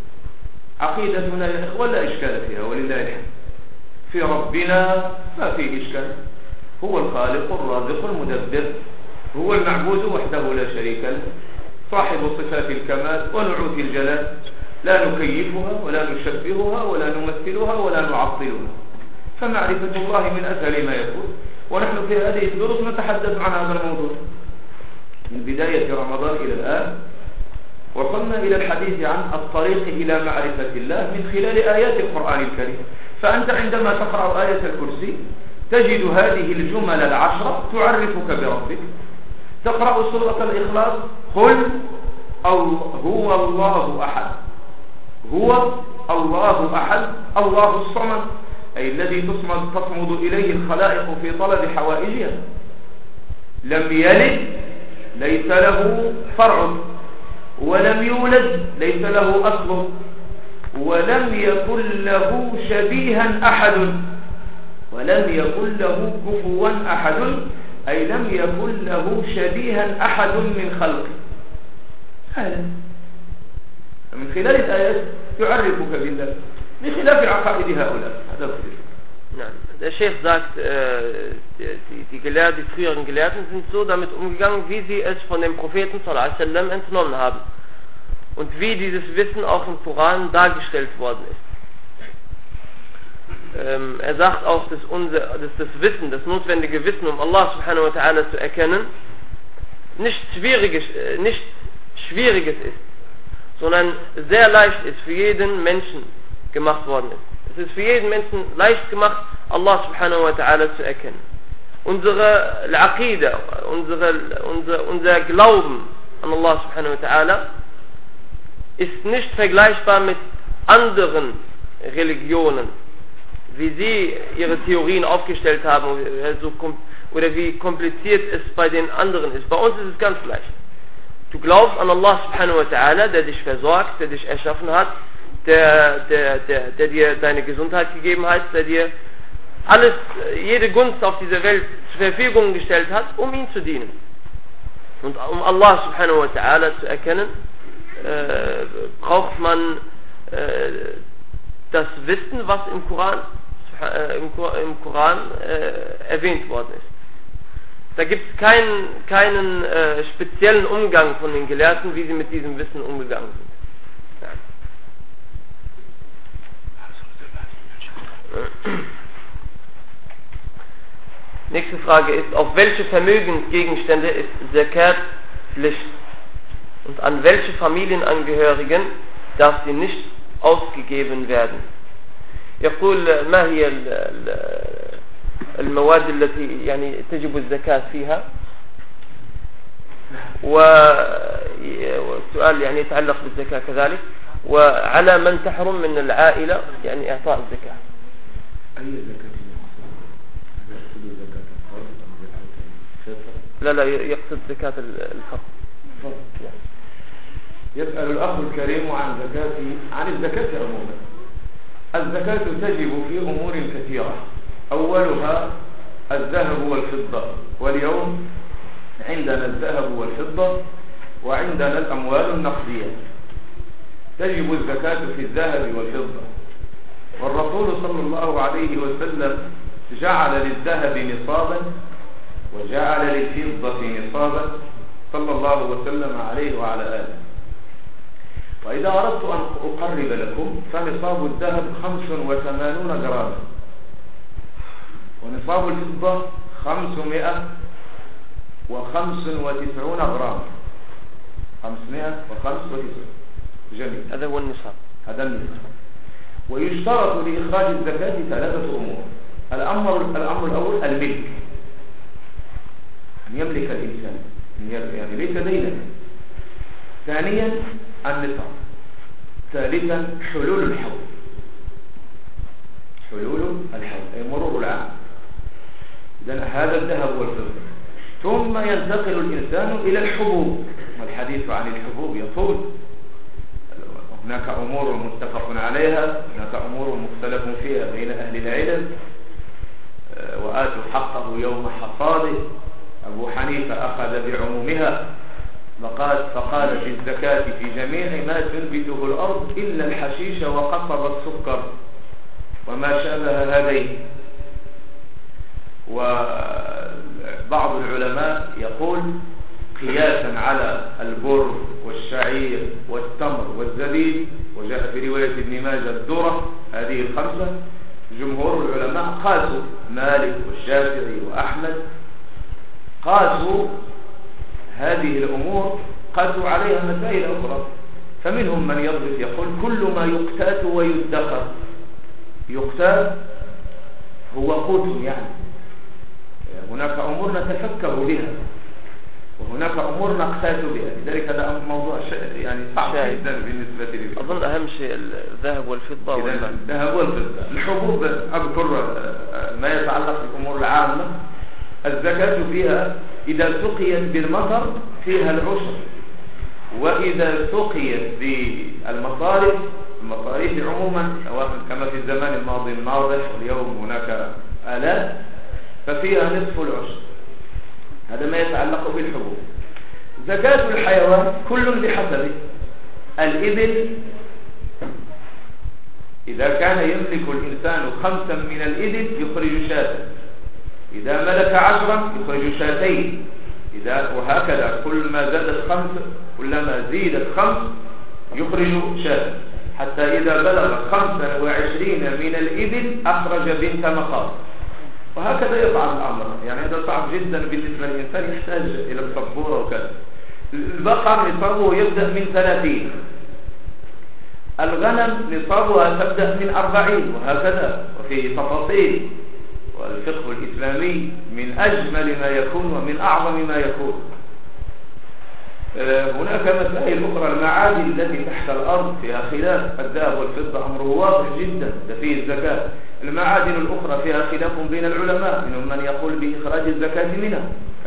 عقيدتنا يا إخوة لا إشكال فيها ولله الحمد. في ربنا ما فيه إشكال، هو الخالق الرازق المدبر، هو المعبود وحده لا شريك له، صاحب صفات الكمال ونعوت الجلال، لا نكيفها ولا نشبهها ولا نمثلها ولا نعطلها. فمعرفة الله من أسهل ما يكون، ونحن في هذه الدروس نتحدث عن هذا الموضوع من بداية رمضان إلى الآن. وصلنا إلى الحديث عن الطريق إلى معرفة الله من خلال آيات القرآن الكريم. فأنت عندما تقرأ آية الكرسي تجد هذه الجمل العشرة تعرفك بربك. تقرأ سورة الإخلاص قل هو الله أحد، هو الله أحد الله الصمد، أي الذي تصمد إليه الخلائق في طلب حوائجها. لم يلد ليس له فرع، ولم يولد ليس له أصل، ولم يكن له شبيها أحد، ولم يكن له كفوا أحد، أي لم يكن له شبيها أحد من خلقه. هذا من خلال الآيات يعرفك بالله بخلاف عقائد هؤلاء. هذا الصدق. Ja, der Sheikh sagt, die früheren Gelehrten sind so damit umgegangen, wie sie es von dem Propheten sallallahu alaihi wasallam entnommen haben und wie dieses Wissen auch im Koran dargestellt worden ist. Er sagt auch, dass das Wissen, das notwendige Wissen, um Allah subhanahu wa ta'ala zu erkennen, nicht Schwieriges ist, sondern sehr leicht ist, für jeden Menschen gemacht worden ist. Es ist für jeden Menschen leicht gemacht, Allah subhanahu wa ta'ala zu erkennen. Unsere Al-Aqida, unser Glauben an Allah subhanahu wa ta'ala ist nicht vergleichbar mit anderen Religionen, wie sie ihre Theorien aufgestellt haben oder wie kompliziert es bei den anderen ist. Bei uns ist es ganz leicht. Du glaubst an Allah subhanahu wa ta'ala, der dich versorgt, der dich erschaffen hat, der dir deine Gesundheit gegeben hat, der dir alles, jede Gunst auf dieser Welt zur Verfügung gestellt hat, um ihn zu dienen. Und um Allah subhanahu wa ta'ala zu erkennen, braucht man das Wissen, was im Koran erwähnt worden ist. Da gibt es keinen speziellen Umgang von den Gelehrten, wie sie mit diesem Wissen umgegangen sind. Ja. Nächste Frage ist, auf welche Vermögensgegenstände ist Zakat Pflicht? Und an welche Familienangehörigen darf sie nicht ausgegeben werden? يقول ما هي المواد التي يعني تجب الزكاة فيها؟ والسؤال يعني يتعلق بالزكاة كذلك، وعلى من تحرم من العائلة يعني إعطاء الزكاة. أي زكاة؟ لا يقصد زكاة الفقر. يسأل الأخ الكريم عن الزكاة عموما. الزكاة تجب في أمور كثيرة، أولها الذهب والفضة، واليوم عندنا الذهب والفضة وعندنا الأموال النقدية. تجب الزكاة في الذهب والفضة، والرسول صلى الله عليه وسلم جعل للذهب نصابا وجعل للفضة نصابا صلى الله وسلم عليه وعلى آله. وإذا أردت أن أقرب لكم فنصاب الذهب 85 جراما، ونصاب الفضة 595 غراما. 595. جميل، هذا هو النصاب. هذا النصاب. ويشترط لإخراج الزكاة 3 أمور. الأمر الأول الملك، أن يملك الإنسان، يعني ليس دينا. ثانيا النصاب. ثالثا حلول الحول، أي مرور العام. إذن هذا الذهب والفضة. ثم ينتقل الإنسان إلى الحبوب، والحديث عن الحبوب يطول. هناك أمور متفق عليها، هناك أمور مختلف فيها بين أهل العلم. وآتوا حقه يوم حصاده. أبو حنيفة أخذ بعمومها فقال في الزكاة في جميع ما تنبته الأرض إلا الحشيش وقصب السكر وما شابه هذين. وبعض العلماء يقول قياسا على البر والشعير والتمر والزبيب، وجاء في رواية ابن ماجه الذرة، هذه 5. جمهور العلماء قاسوا، مالك والشافعي وأحمد قاسوا هذه الأمور، قاسوا عليها مسائل أخرى. فمنهم من يضبط يقول كل ما يقتات ويدخر. يقتات هو قوت، يعني هناك أمور نتفكه بها وهناك أمور نقتات بها، لذلك هذا موضوع يعني صعب جدا بالنسبة لي. أظن أهم شيء الذهب والفضة. الذهب والفضة. الحبوب أذكر ما يتعلق بالأمور العامة. الزكاة فيها إذا سقيت بالمطر فيها العشر، وإذا سقيت بالمصارف، المصاريف عموما كما في الزمان الماضي الناضح واليوم هناك آلاف، ففيها نصف العشر. هذا ما يتعلق بالحبوب. زكاة الحيوان كل بحسبه. الإبل إذا كان يملك الإنسان 5 من الإبل يخرج شاة، إذا ملك 10 يخرج شاتين، وهكذا كل ما زادت 5 كلما زيدت 5 يخرج شاة، حتى إذا بلغ 25 من الإبل أخرج بنت مخاض، وهكذا يفعل الأمر. يعني هذا صعب جدا بالنسبة للإنسان، يحتاج إلى الصبورة وكذا. البقر نصابه يبدأ من 30، الغنم نصابها تبدأ من 40، وهكذا. وفي تفاصيل، والفقه الإسلامي من أجمل ما يكون ومن أعظم ما يكون. هناك مسائل أخرى، المعادن التي تحت الأرض فيها خلاف. الذهب والفضة أمره واضح جدا، ده فيه الزكاة. المعادن الأخرى فيها خلاف بين العلماء، منهم من يقول بإخراج الزكاة منها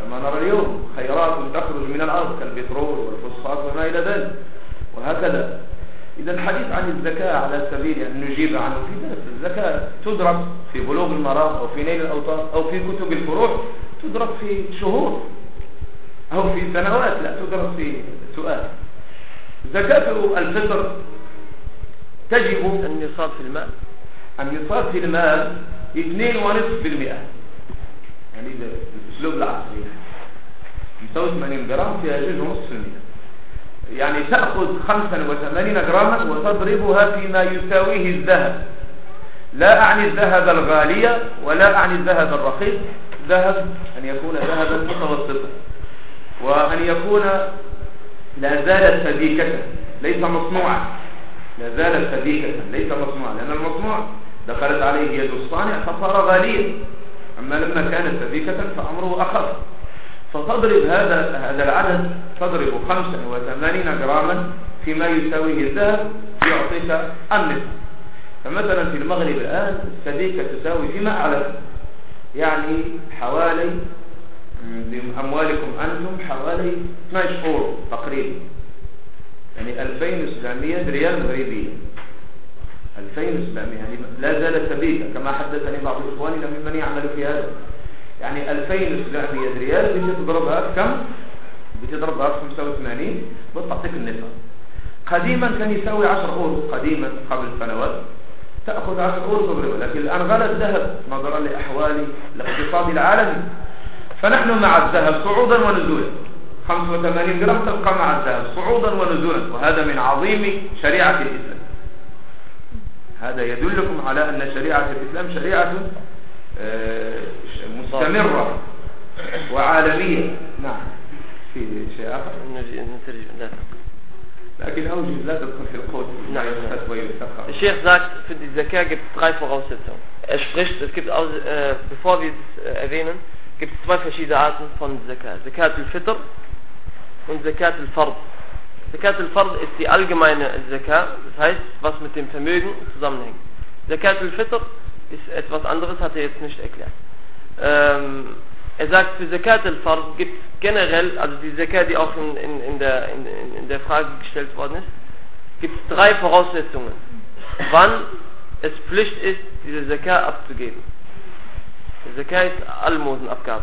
كما نرى اليوم خيرات تخرج من الأرض كالبترول والفوسفات وما إلى ذلك وهكذا. إذا الحديث عن الزكاة على سبيل أن نجيب عنه في درس الزكاة تدرس في بلوغ المرام أو في نيل الأوطار أو في كتب الفروع، تدرس في شهور أو في سنوات، لا تدرس في سؤال. زكاة الفطر تجب النصاب في المال، النصاب في المال 2.5%، يعني الأسلوب العصري يساوي 80 جرام فيها 2.5%، يعني تأخذ 85 جراما وتضربها فيما يساويه الذهب. لا أعني الذهب الغالية ولا أعني الذهب الرخيص، ذهب أن يكون ذهبا متوسطا، وأن يكون لا زالت سبيكة ليس مصنوعا، لا زالت سبيكة ليس مصنوعا، لأن المصنوع دخلت عليه يد الصانع فصار غاليا، أما لما كانت سبيكة فأمره أخف. فتضرب هذا العدد، تضرب 85 جراما فيما يساويه الذهب يعطيك النصف. فمثلا في المغرب الآن السبيكة تساوي فيما أعلم يعني حوالي بأموالكم أنتم حوالي 12 أورو تقريبا، يعني 2700 ريال مغربية، 2700 يعني لا زالت سبيكة كما حدثني بعض إخواننا ممن يعمل في هذا. يعني 2700 ريال بتضربها في كم؟ بتضربها في 85 بتعطيك النصاب. قديما كان يساوي 10 أورو، قديما قبل سنوات تأخذ 10 أورو تضربها، لكن الآن غلى الذهب نظرا لأحوال الاقتصاد العالمي. فنحن مع الذهب صعودا ونزولا، 85 جرام تبقى مع الذهب صعودا ونزولا، وهذا من عظيم شريعة الإسلام. هذا يدلكم على أن شريعة الإسلام شريعة مستمرة وعالمية. نعم. في شيء آخر نترجم لكن أوجد لا تدخل في القول. نعم. Der Sheikh sagt, für die Zakat gibt es 3 Voraussetzungen. Er spricht, es gibt auch, bevor wir es erwähnen, gibt es 2 verschiedene Arten von Zakat. Zakat al-Fitr und Zakat al-Fard. Zakat al-Fard ist die allgemeine Zakat, das heißt, was mit dem Vermögen zusammenhängt. Zakat al-Fitr ist etwas anderes, hat er jetzt nicht erklärt. Er sagt, für Zakat al-Fard gibt es generell, also die Zakat, die auch in der Frage gestellt worden ist, gibt es 3 Voraussetzungen, wann es Pflicht ist, diese Zakat abzugeben. Die Zakat ist Almosenabgabe.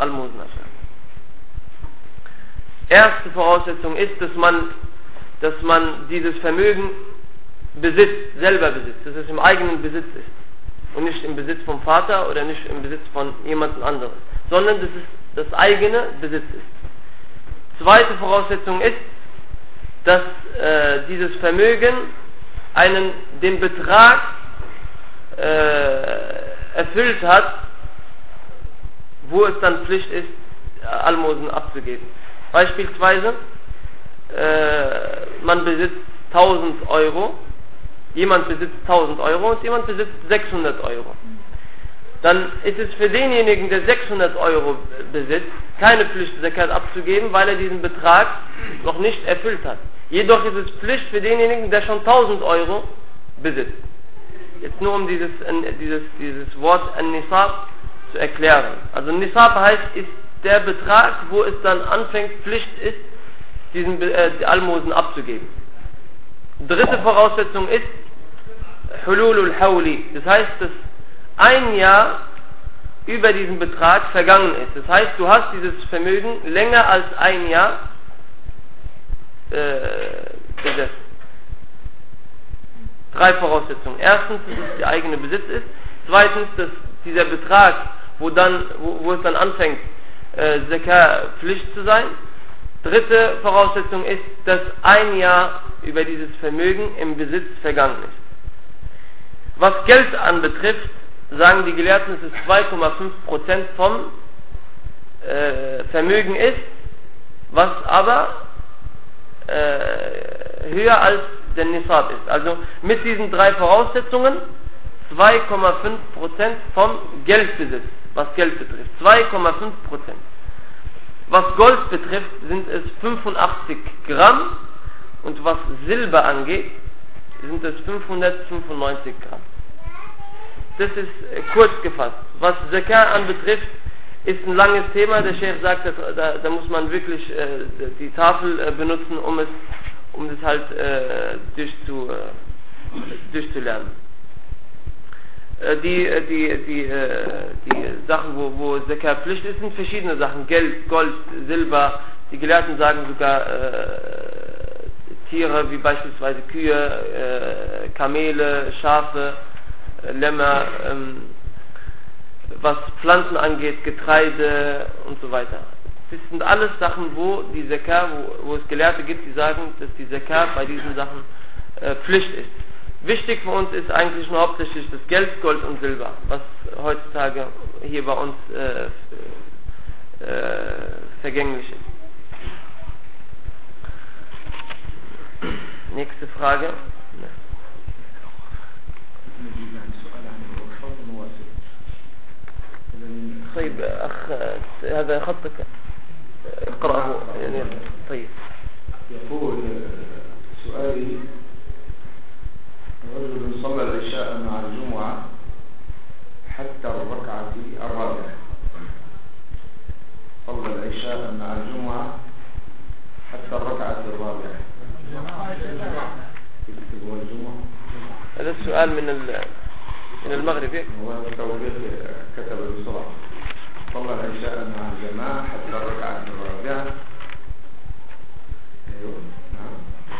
Erste Voraussetzung ist, dass man dieses Vermögen besitzt, selber besitzt, dass es im eigenen Besitz ist. Und nicht im Besitz vom Vater oder nicht im Besitz von jemand anderem, sondern dass es das eigene Besitz ist. Zweite Voraussetzung ist, dass dieses Vermögen den Betrag erfüllt hat, wo es dann Pflicht ist, Almosen abzugeben. Beispielsweise, man besitzt 1000 Euro, jemand besitzt 1000 Euro und jemand besitzt 600 Euro. Dann ist es für denjenigen, der 600 Euro besitzt, keine Pflicht, Zakat abzugeben, weil er diesen Betrag noch nicht erfüllt hat. Jedoch ist es Pflicht für denjenigen, der schon 1000 Euro besitzt. Jetzt nur um dieses Wort An-Nisab zu erklären. Also Nisab heißt, ist der Betrag, wo es dann anfängt, Pflicht ist, diesen Almosen abzugeben. Dritte Voraussetzung ist Hululul Hawli. Das heißt, dass ein Jahr über diesen Betrag vergangen ist. Das heißt, du hast dieses Vermögen länger als ein Jahr besessen. 3 Voraussetzungen. Erstens, dass es der eigene Besitz ist. Zweitens, dass dieser Betrag, wo es dann anfängt, Zakat Pflicht zu sein. Dritte Voraussetzung ist, dass ein Jahr über dieses Vermögen im Besitz vergangen ist. Was Geld anbetrifft, sagen die Gelehrten, dass es 2,5% vom Vermögen ist, was aber höher als der Nisab ist. Also mit diesen 3 Voraussetzungen 2,5% vom Geldbesitz, was Geld betrifft. 2,5%. Was Gold betrifft, sind es 85 Gramm und was Silber angeht, sind es 595 Gramm. Das ist kurz gefasst. Was Zakat anbetrifft, Ist ein langes Thema. Der Sheikh sagt, da muss man wirklich die Tafel benutzen, um das halt durchzulernen. Die Sachen, wo Zakat Pflicht ist, sind verschiedene Sachen. Geld, Gold, Silber. Die Gelehrten sagen sogar Tiere wie beispielsweise Kühe, Kamele, Schafe, Lämmer, was Pflanzen angeht, Getreide und so weiter. Das sind alles Sachen, wo die Zakat, wo es Gelehrte gibt, die sagen, dass die Zakat bei diesen Sachen Pflicht ist. Wichtig für uns ist eigentlich nur hauptsächlich das Geld, Gold und Silber, was heutzutage hier bei uns vergänglich ist. Nächste Frage. طيب أخ هذا خطك اقرأه يعني طيب. يقول سؤالي: رجل صلى العشاء مع الجمعة حتى الركعة الرابعة. صلى العشاء مع الجمعة حتى الركعة الرابعة. يكتبوا الجمعة. هذا السؤال من المغرب. هو التوقيت كتب بسرعة. صلى العشاء مع الجماعة حتى الركعة الرابعة. أيوه نعم.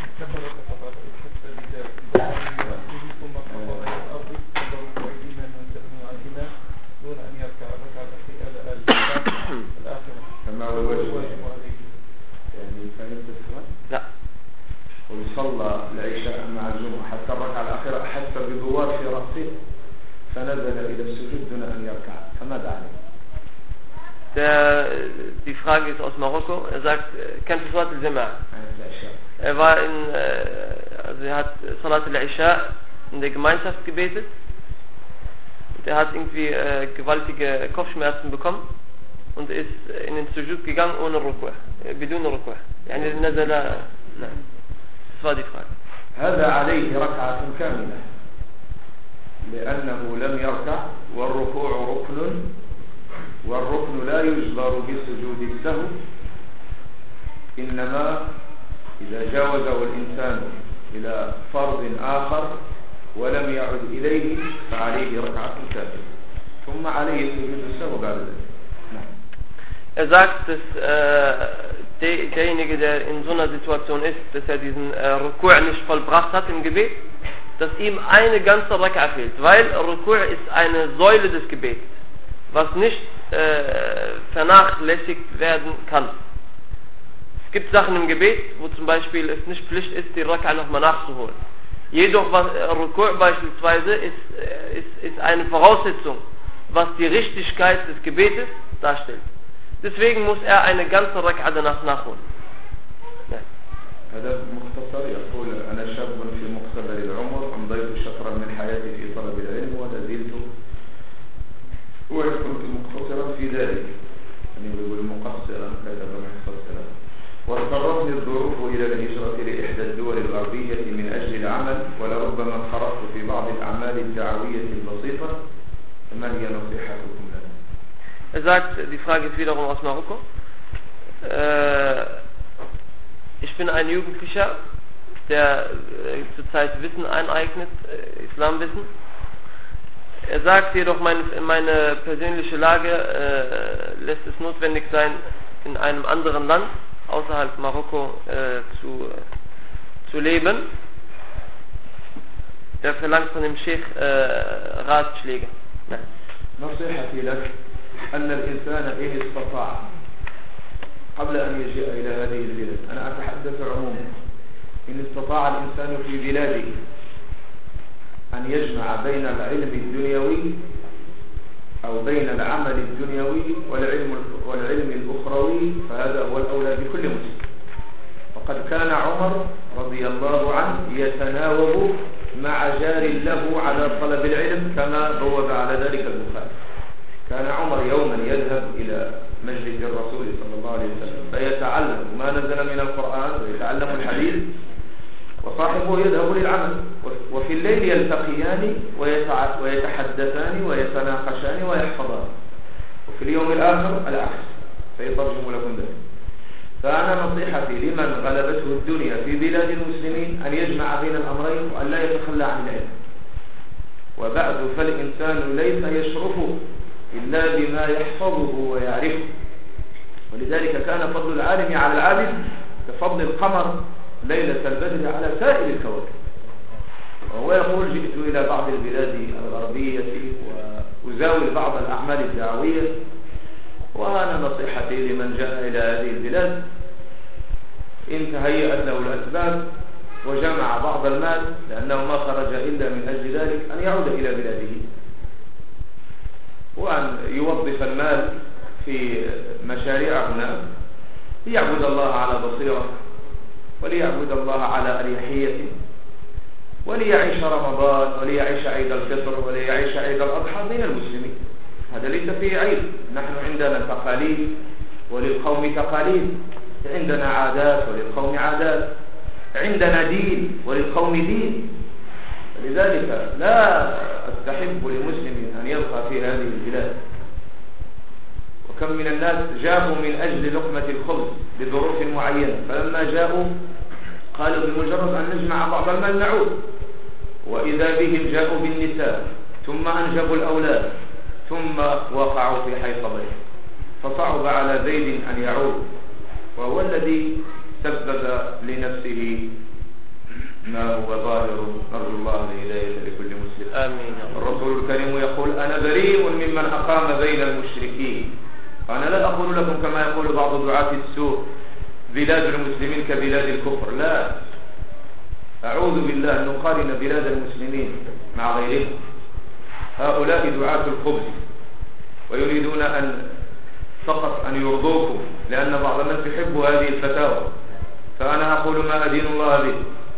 دون أن يركع الركعة الآخرة. فما هو الوجه؟ يعني فهمت السؤال؟ لا. وصلى العشاء مع الجمعة حتى الركعة الأخيرة أحس بضوار في رأسه فنزل إلى السجود دون أن يركع، فماذا عليه؟ Die Frage ist aus Marokko. Er sagt, kennt du Salat al-Jama'a? Er war also er hat Salat al-Isha in der Gemeinschaft gebetet. Und er hat irgendwie gewaltige Kopfschmerzen bekommen und ist in den Sujud gegangen ohne Ruku', بدون ركوع. يعني نزل. نعم. Das war die Frage. هذا عليه ركعة كاملة لأنه لم يركع، والركوع ركن، والركن لا يجبر بسجود السهو، إنما إذا جاوزه الإنسان إلى فرض آخر ولم يعد إليه فعليه ركعة كاملة ثم عليه سجود السهو بعد ذلك. Er sagt, dass derjenige, der in so einer Situation ist, dass er diesen Ruku' nicht vollbracht hat im Gebet, dass ihm eine ganze Raka'a fehlt, weil Ruku' ist eine Säule des Gebets, was nicht vernachlässigt werden kann. Es gibt Sachen im Gebet, wo zum Beispiel es nicht Pflicht ist, die Raka'a nochmal nachzuholen. Jedoch was Ruku' beispielsweise ist eine Voraussetzung, was die Richtigkeit des Gebetes darstellt. Deswegen muss er eine ganze Raka'a danach nachholen. Ja. هذا مختصر يقول: أنا شاب في مقتبل العمر، أمضيت شطرا من حياتي في طلب العلم ولا زلت وكنت مقتصرا في ذلك، يعني يقول مقصرا كتب مختصرا، واضطرتني الظروف إلى الهجرة لإحدى الدول الغربية من أجل العمل، ولربما انخرطت في بعض الأعمال الدعوية البسيطة، فما هي نصيحتكم لنا؟ Er sagt, die Frage ist wiederum aus Marokko. Ich bin ein Jugendlicher, der zurzeit Wissen eineignet, Islamwissen. Er sagt jedoch, meine persönliche Lage lässt es notwendig sein, in einem anderen Land außerhalb Marokko zu leben. Der verlangt von dem Sheikh Ratschläge. نصيحتي لك أن الإنسان إن استطاع قبل أن يجيء إلى هذه البلاد، أنا أتحدث عموما، إن استطاع الإنسان في بلاده أن يجمع بين العلم الدنيوي أو بين العمل الدنيوي والعلم الأخروي فهذا هو الأولى بكل مسلم. وقد كان عمر رضي الله عنه يتناوب مع جار له على طلب العلم كما بوب على ذلك البخاري. كان عمر يوما يذهب إلى مجلس الرسول صلى الله عليه وسلم فيتعلم ما نزل من القرآن ويتعلم الحديث، وصاحبه يذهب للعمل، وفي الليل يلتقيان ويتحدثان ويتناقشان ويحفظان. وفي اليوم الآخر العكس، سيترجم لكم ذلك. فأنا نصيحتي لمن غلبته الدنيا في بلاد المسلمين أن يجمع بين الأمرين وأن لا يتخلى عن العلم. وبعد فالإنسان ليس يشرف إلا بما يحفظه ويعرفه، ولذلك كان فضل العالم على العابد كفضل القمر ليلة البدر على سائر الكواكب. وهو يقول: جئت إلى بعض البلاد الغربية وأزاول بعض الأعمال الدعوية، وأنا نصيحتي لمن جاء إلى هذه البلاد إن تهيأت له الأسباب وجمع بعض المال، لأنه ما خرج إلا من أجل ذلك، أن يعود إلى بلاده وأن يوظف المال في مشاريع هناك ليعبد الله على بصيرة، وليعبد الله على أريحية، وليعيش رمضان، وليعيش عيد الفطر، وليعيش عيد الأضحى بين المسلمين. هذا ليس فيه عيب. نحن عندنا تقاليد وللقوم تقاليد، عندنا عادات وللقوم عادات، عندنا دين وللقوم دين. لذلك لا أستحب لمسلم أن يبقى في هذه البلاد. وكم من الناس جاءوا من أجل لقمة الخبز بظروف معينة، فلما جاءوا قالوا بمجرد أن نجمع بعض المال نعود، وإذا بهم جاءوا بالنساء ثم أنجبوا الأولاد ثم وقعوا في حيصبه، فصعب على زيد أن يعود، وهو الذي سبب لنفسه ما هو ظاهر. نرجو الله الهداية لكل مسلم. آمين. الرسول الكريم يقول: أنا بريء ممن أقام بين المشركين. أنا لا أقول لكم كما يقول بعض دعاة السوء بلاد المسلمين كبلاد الكفر، لا، أعوذ بالله أن نقارن بلاد المسلمين مع غيرهم. هؤلاء دعاة الخبز ويريدون فقط أن يرضوكم، لأن بعض الناس يحب هذه الفتاوى. فأنا أقول ما أدين الله به،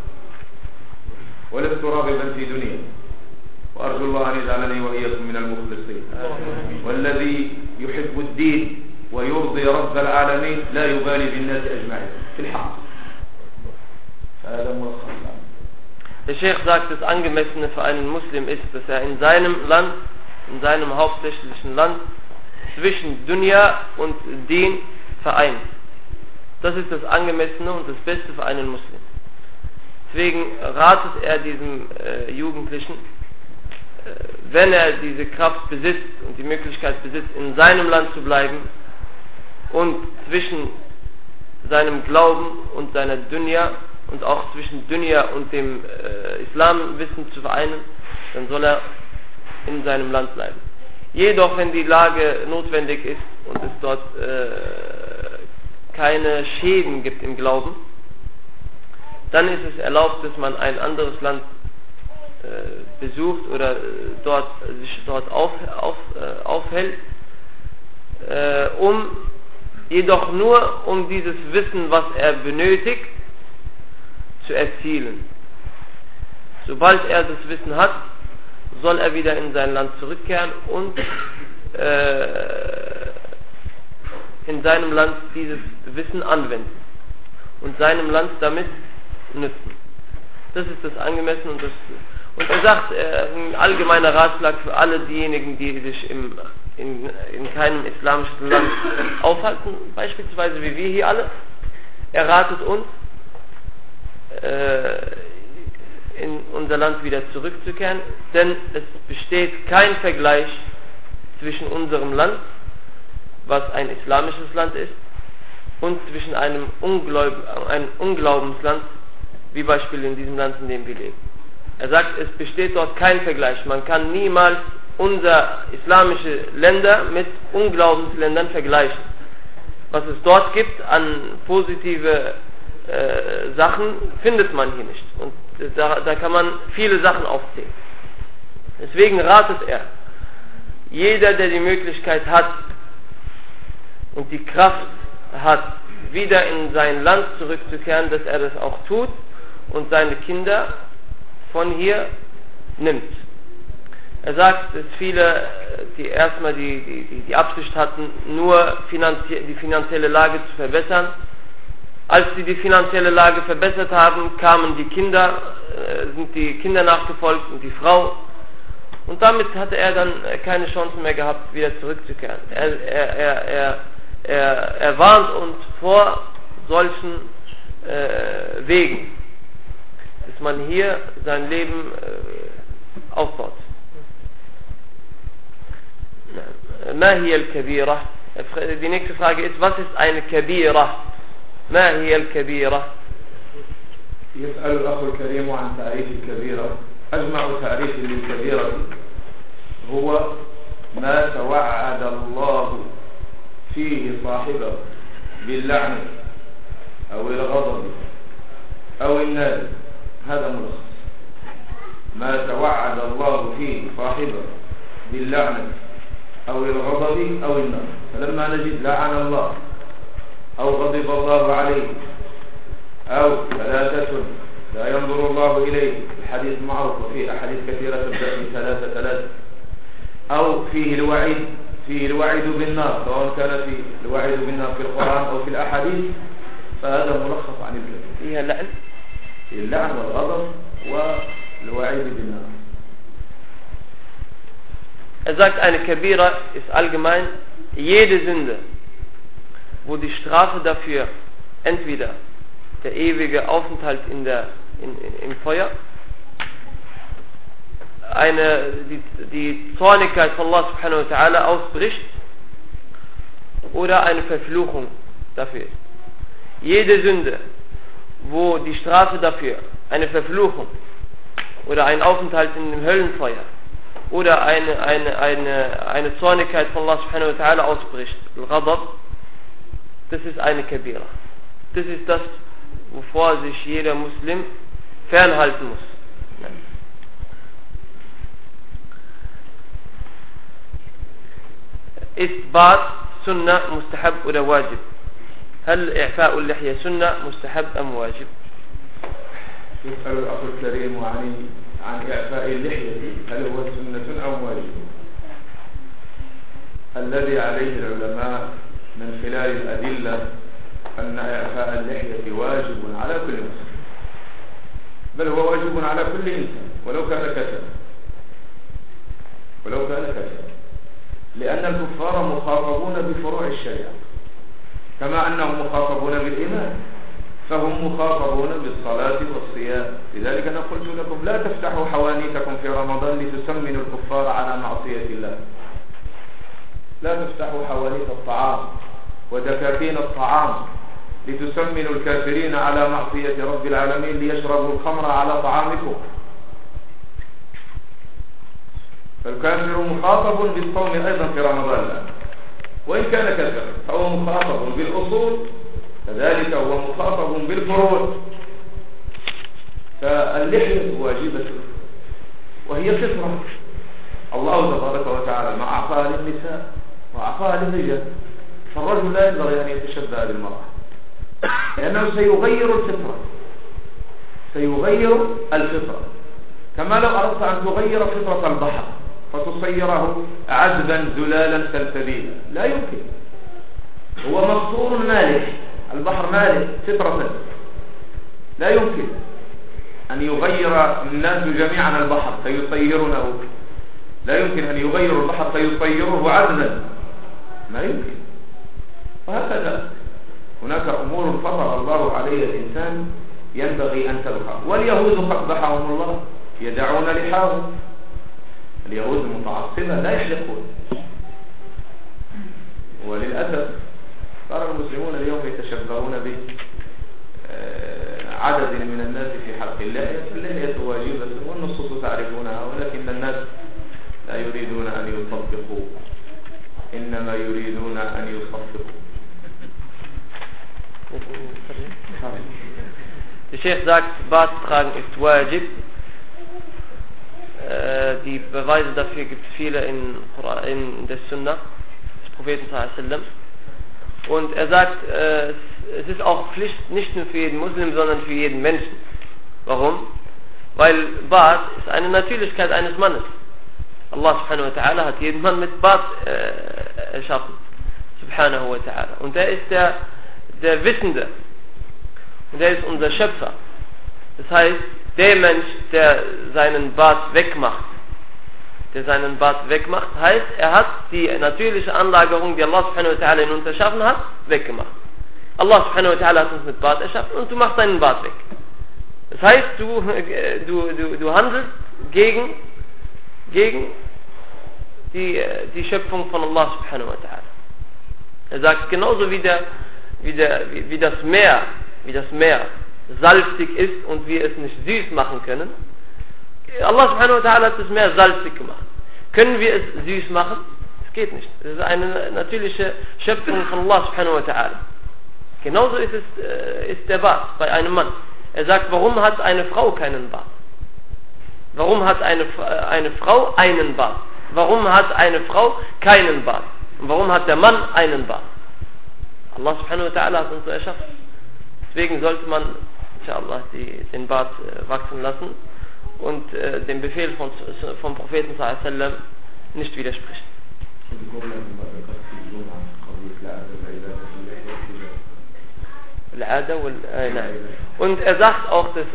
ولست راغبا في دنيا، وأرجو الله أن يجعلني وإياكم من المخلصين. والذي يحب الدين ويرضي رب العالمين لا يبالي بالناس أجمعين في الحق. هذا ملخص. Der Sheikh sagt, das Angemessene für einen Muslim ist, dass er in seinem Land, in seinem hauptsächlichen Land, zwischen Dunya und Deen vereint. Das ist das Angemessene und das Beste für einen Muslim. Deswegen ratet er diesem Jugendlichen, wenn er diese Kraft besitzt und die Möglichkeit besitzt, in seinem Land zu bleiben und zwischen seinem Glauben und seiner Dunya und auch zwischen Dunya und dem Islamwissen zu vereinen, dann soll er in seinem Land bleiben. Jedoch, wenn die Lage notwendig ist und es dort keine Schäden gibt im Glauben, dann ist es erlaubt, dass man ein anderes Land besucht oder sich dort aufhält, jedoch nur um dieses Wissen, was er benötigt, zu erzielen. Sobald er das Wissen hat, soll er wieder in sein Land zurückkehren und in seinem Land dieses Wissen anwenden und seinem Land damit nützen. Das ist das Angemessen und er sagt, ein allgemeiner Ratschlag für alle diejenigen, die sich in keinem islamischen Land aufhalten, beispielsweise wie wir hier alle. Er ratet uns, in unser Land wieder zurückzukehren, denn es besteht kein Vergleich zwischen unserem Land, was ein islamisches Land ist, und zwischen einem Unglaubensland, wie Beispiel in diesem Land, in dem wir leben. Er sagt, es besteht dort kein Vergleich. Man kann niemals unsere islamische Länder mit Unglaubensländern vergleichen. Was es dort gibt an positive Sachen, findet man hier nicht. Und da kann man viele Sachen aufzählen. Deswegen ratet er, jeder, der die Möglichkeit hat und die Kraft hat, wieder in sein Land zurückzukehren, dass er das auch tut und seine Kinder von hier nimmt. Er sagt, dass viele, die erstmal die Absicht hatten, nur die finanzielle Lage zu verbessern. Als sie die finanzielle Lage verbessert haben, sind die Kinder nachgefolgt und die Frau. Und damit hatte er dann keine Chance mehr gehabt, wieder zurückzukehren. Er warnt uns vor solchen Wegen, dass man hier sein Leben aufbaut. Ma hiya al-kabira? Die nächste Frage ist, was ist eine Kabira? Ma hiya al-kabira? يسأل الأخ الكريم عن تعريف الكبيرة. أجمع تعريف للكبيرة هو ما توعد الله فيه صاحبه باللعنة أو الغضب أو النار. هذا ملخص ما توعد الله فيه صاحبه باللعنة أو الغضب أو النار. فلما نجد لعن الله أو غضب الله عليه أو ثلاثة لا ينظر الله إليه، الحديث معروف وفيه أحاديث كثيرة تبدأ من ثلاثة، أو فيه الوعد بالنار، سواء كان في الوعد بالنار في القرآن أو في الأحاديث، فهذا ملخص عن الكلام. فيها اللعن، في اللعن والغضب والوعد بالنار. sagt, eine Kabira ist allgemein jede Sünde, wo die Strafe dafür entweder der ewige Aufenthalt im Feuer, die Zornigkeit von Allah subhanahu wa ta'ala ausbricht oder eine Verfluchung dafür ist. Jede Sünde, wo die Strafe dafür eine Verfluchung oder ein Aufenthalt in dem Höllenfeuer oder eine Zornigkeit von Allah subhanahu wa ta'ala ausbricht, Al-Ghadab, das ist eine Kabira. Das ist das, wovor sich jeder Muslim fernhalten muss. Ist Bart Sunnah, Mustahab oder Wajib? هل إعفاء اللحية سنة مستحب أم واجب؟ يسأل الأخ الكريم عن إعفاء اللحية هل هو سنة أو واجب؟ الذي عليه العلماء من خلال الأدلة أن إعفاء اللحية واجب على كل مسلم، بل هو واجب على كل إنسان ولو كان كافرا، لأن الكفار مخاطبون بفروع الشريعة كما أنهم مخاطبون بالإيمان، فهم مخاطبون بالصلاة والصيام. لذلك أنا قلت لكم لا تفتحوا حوانيتكم في رمضان لتسمنوا الكفار على معصية الله، لا تفتحوا حوانيت الطعام ودكاكين الطعام لتسمنوا الكافرين على معصية رب العالمين ليشربوا الخمر على طعامكم. فالكافر مخاطب بالصوم أيضا في رمضان الآن، وإن كان كافرا فهو مخاطب بالأصول، كذلك هو مخاطب بالفروع. فاللحية واجبة وهي فطرة الله تبارك وتعالى ما أعطاها للنساء وأعطاها للرجال، فالرجل لا ينبغي أن يتشبه بالمرأة لأنه سيغير الفطرة كما لو أردت أن تغير فطرة البحر فتصيره عذبا زلالا سلسبيلا، لا يمكن. هو مفطور مالح، البحر مالح فطرة، لا يمكن أن يغير الناس جميعا البحر فيصيرونه، لا يمكن أن يغير البحر فيصيره عذبا، ما يمكن. وهكذا هناك أمور فطر الله عليها الإنسان ينبغي أن تبقى. واليهود قبحهم الله يدعون لحاهم، اليهود المتعصبة لا يحلقون، وللأسف صار المسلمون اليوم يتشبهون بعدد من الناس في حلق اللحية. اللحية واجبة والنصوص تعرفونها، ولكن الناس لا يريدون أن يطبقوا، إنما يريدون أن يصفقوا. Der Sheikh sagt, Bart tragen ist wajib. Die Beweise dafür gibt es viele in der Sunnah des Propheten sallallahu. Und er sagt, es ist auch Pflicht nicht nur für jeden Muslim, sondern für jeden Menschen. Warum? Weil Bart ist eine Natürlichkeit eines Mannes. Allah subhanahu wa ta'ala hat jeden Mann mit Bart erschaffen. Subhanahu wa ta'ala. Und er ist der Wissende. Und er ist unser Schöpfer. Das heißt, der Mensch, der seinen Bart wegmacht, der seinen Bart wegmacht, heißt, er hat die natürliche Anlagerung, die Allah subhanahu wa ta'ala in uns erschaffen hat, weggemacht. Allah subhanahu wa ta'ala hat uns mit Bart erschaffen und du machst deinen Bart weg. Das heißt, du handelst gegen die Schöpfung von Allah subhanahu wa ta'ala. Er sagt, genauso wie das Meer salzig ist und wir es nicht süß machen können, Allah subhanahu wa ta'ala hat das Meer salzig gemacht. Können wir es süß machen? Das geht nicht. Das ist eine natürliche Schöpfung von Allah subhanahu wa ta'ala. Genauso ist der Bart bei einem Mann. Er sagt, warum hat eine Frau keinen Bart? Warum hat eine Frau einen Bart? Warum hat eine Frau keinen Bart? Und warum hat der Mann einen Bart? Allah subhanahu wa ta'ala hat uns so erschaffen. Deswegen sollte man, inshallah, den Bart wachsen lassen und dem Befehl vom Propheten sallallahu alaihi wasallam nicht widersprechen. Und er sagt auch, dass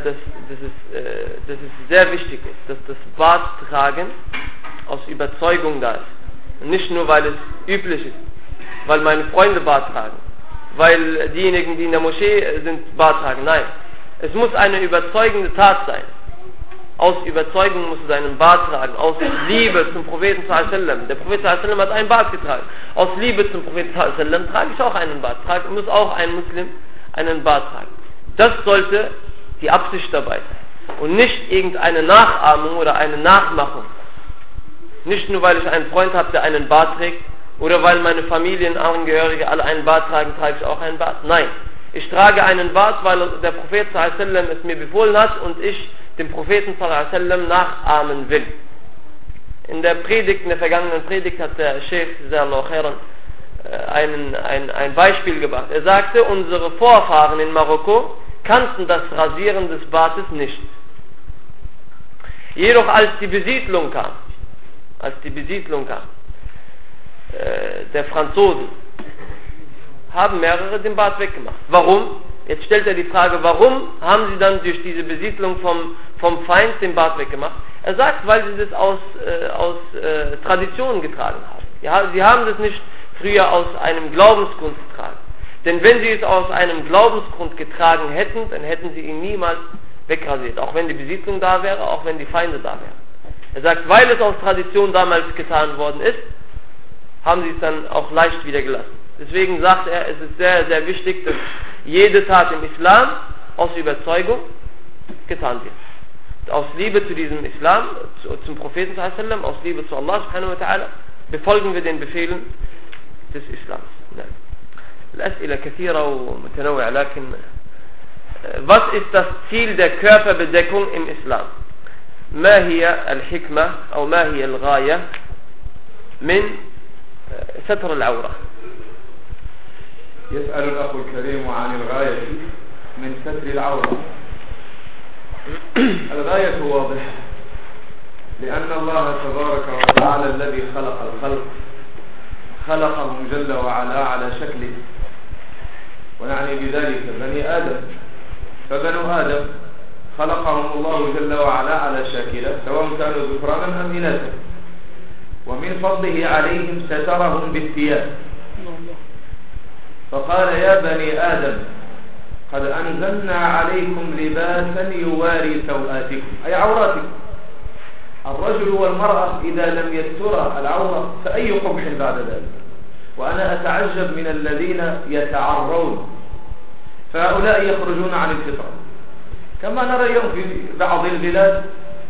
es sehr wichtig ist, dass das Barttragen aus Überzeugung da ist. Und nicht nur, weil es üblich ist, weil meine Freunde Bart tragen, weil diejenigen, die in der Moschee sind, Bart tragen. Nein, es muss eine überzeugende Tat sein. Aus Überzeugung muss es einen Bart tragen, aus Liebe zum Propheten sallallahu alaihi wasallam. Der Prophet sallallahu alaihi wasallam hat einen Bart getragen. Aus Liebe zum Propheten sallallahu alaihi wasallam trage ich auch einen Bart. Muss auch ein Muslim einen Bart tragen. Das sollte die Absicht dabei sein. Und nicht irgendeine Nachahmung oder eine Nachmachung. Nicht nur, weil ich einen Freund habe, der einen Bart trägt, oder weil meine Familienangehörige alle einen Bart tragen, trage ich auch einen Bart. Nein, ich trage einen Bart, weil der Prophet sallallahu alaihi wasallam es mir befohlen hat und ich dem Propheten sallallahu alaihi wasallam nachahmen will. In der vergangenen Predigt hat der Sheikh Zallahu Khairan ein Beispiel gebracht. Er sagte, unsere Vorfahren in Marokko kannten das Rasieren des Bartes nicht. Jedoch als die Besiedlung kam, der Franzosen, haben mehrere den Bart weggemacht. Warum? Jetzt stellt er die Frage, warum haben sie dann durch diese Besiedlung vom Feind den Bart weggemacht? Er sagt, weil sie das aus Tradition getragen haben. Ja, sie haben das nicht früher aus einem Glaubensgrund getragen. Denn wenn sie es aus einem Glaubensgrund getragen hätten, dann hätten sie ihn niemals wegrasiert. Auch wenn die Besiedlung da wäre, auch wenn die Feinde da wären. Er sagt, weil es aus Tradition damals getan worden ist, haben sie es dann auch leicht wieder gelassen. Deswegen sagt er, es ist sehr, sehr wichtig, dass jede Tat im Islam aus Überzeugung getan wird. Aus Liebe zu diesem Islam, zum Propheten sallallahu alaihi wasallam, aus Liebe zu Allah subhanahu wa ta'ala, befolgen wir den Befehlen des Islams. الأسئلة كثيرة ومتنوعة لكن was ist das Ziel der Körperbedeckung im Islam? ما هي الحكمة أو ما هي الغاية من ستر العورة؟ يسأل الأخ الكريم عن الغاية من ستر العورة. الغاية واضحة، لأن الله تبارك وتعالى الذي خلق الخلق خلقهم جل وعلا على شكله، ونعني بذلك بني آدم. فبنو آدم خلقهم الله جل وعلا على شاكلة، سواء كانوا ذكرانا أم إناثا، ومن فضله عليهم سترهم بالثياب. فقال يا بني آدم قد أنزلنا عليكم لباسا يواري سوآتكم، أي عوراتكم. الرجل والمرأة إذا لم يستر العورة فأي قبح بعد ذلك. وأنا أتعجب من الذين يتعرون، فهؤلاء يخرجون عن الفطرة، كما نرى اليوم في بعض البلاد،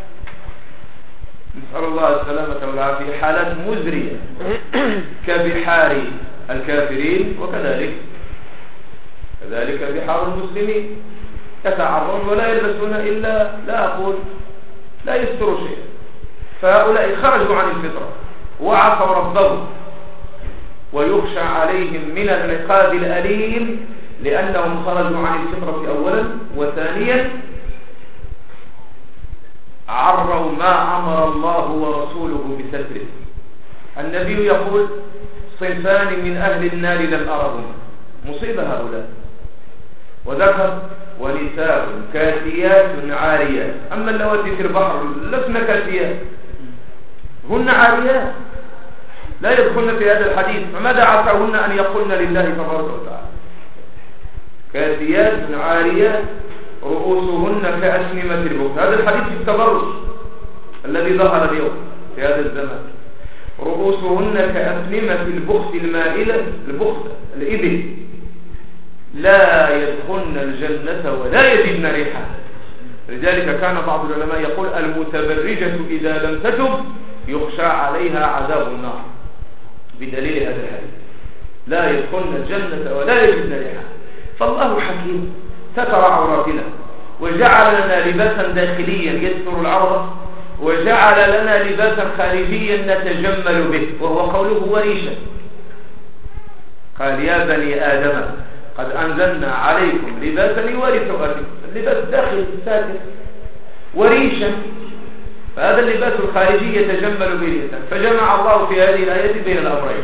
نسأل الله السلامة والعافية، حالات مزرية كبحار الكافرين، وكذلك بحار المسلمين، يتعرون ولا يلبسون إلا لا يستروا شيئا. فهؤلاء خرجوا عن الفطرة وعصوا ربهم، ويخشى عليهم من العقاب الأليم لأنهم خرجوا عن الفطرة أولا، وثانيا عروا ما أمر الله ورسوله بستره. النبي يقول صنفان من أهل النار لم أرهم، مصيبة هؤلاء. وذكر ونساء كاسيات عاريات، أما اللواتي في البحر لسن كاسيات، هن عاريات لا يدخلن في هذا الحديث، فماذا عساهن أن يقولن لله تبارك وتعالى؟ كاسيات عاريات رؤوسهن كأسنمة البخت. هذا الحديث في التبرج الذي ظهر اليوم في هذا الزمان. رؤوسهن كأسنمة البخت المائلة، البخت الإبل، لا يدخلن الجنة ولا يجدن ريحها. لذلك كان بعض العلماء يقول المتبرجة إذا لم تتب يخشى عليها عذاب النار، بدليل هذا الحديث. لا يدخلن الجنة ولا يجدن ريحها. فالله حكيم ستر عوراتنا وجعل لنا لباسا داخليا يستر العورة، وجعل لنا لباسا خارجيا نتجمل به، وهو قوله وريشا. قال يا بني آدم قد أنزلنا عليكم لباسا يواري سوءاتكم. اللباس الداخلي الساتر وريشا، فهذا اللباس الخارجي يتجمل به الإنسان. فجمع الله في هذه الآية بين الأمرين.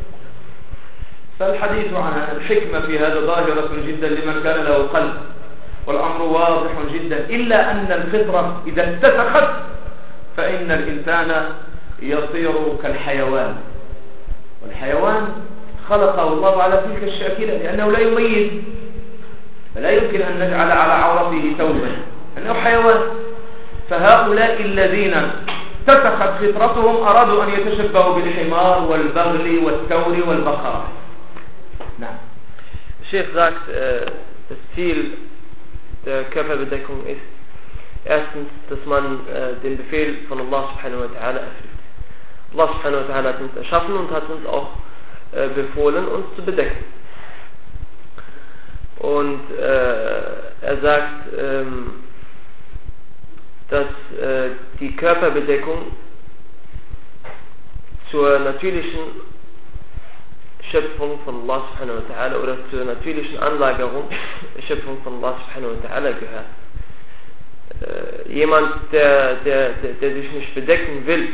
فالحديث عن الحكمة في هذا ظاهرة جدا لمن كان له قلب، والأمر واضح جدا، إلا أن الفطرة إذا اتسخت فإن الإنسان يصير كالحيوان، والحيوان خلقه الله على تلك الشاكلة لأنه لا يميز، فلا يمكن أن نجعل على عورته ثوبا لأنه حيوان. فهؤلاء الذين اتسخت فطرتهم أرادوا أن يتشبهوا بالحمار والبغل والثور والبقرة. نعم. Sheikh sagt, das Ziel der Körperbedeckung ist erstens, dass man den Befehl von Allah subhanahu wa ta'ala erfüllt. Allah subhanahu wa ta'ala hat uns erschaffen und hat uns auch befohlen, uns zu bedecken. Und er sagt, dass die Körperbedeckung zur natürlichen Schöpfung von Allah subhanahu wa ta'ala oder zur natürlichen Anlagerung der Schöpfung von Allah subhanahu wa ta'ala gehört. Jemand, der sich nicht bedecken will,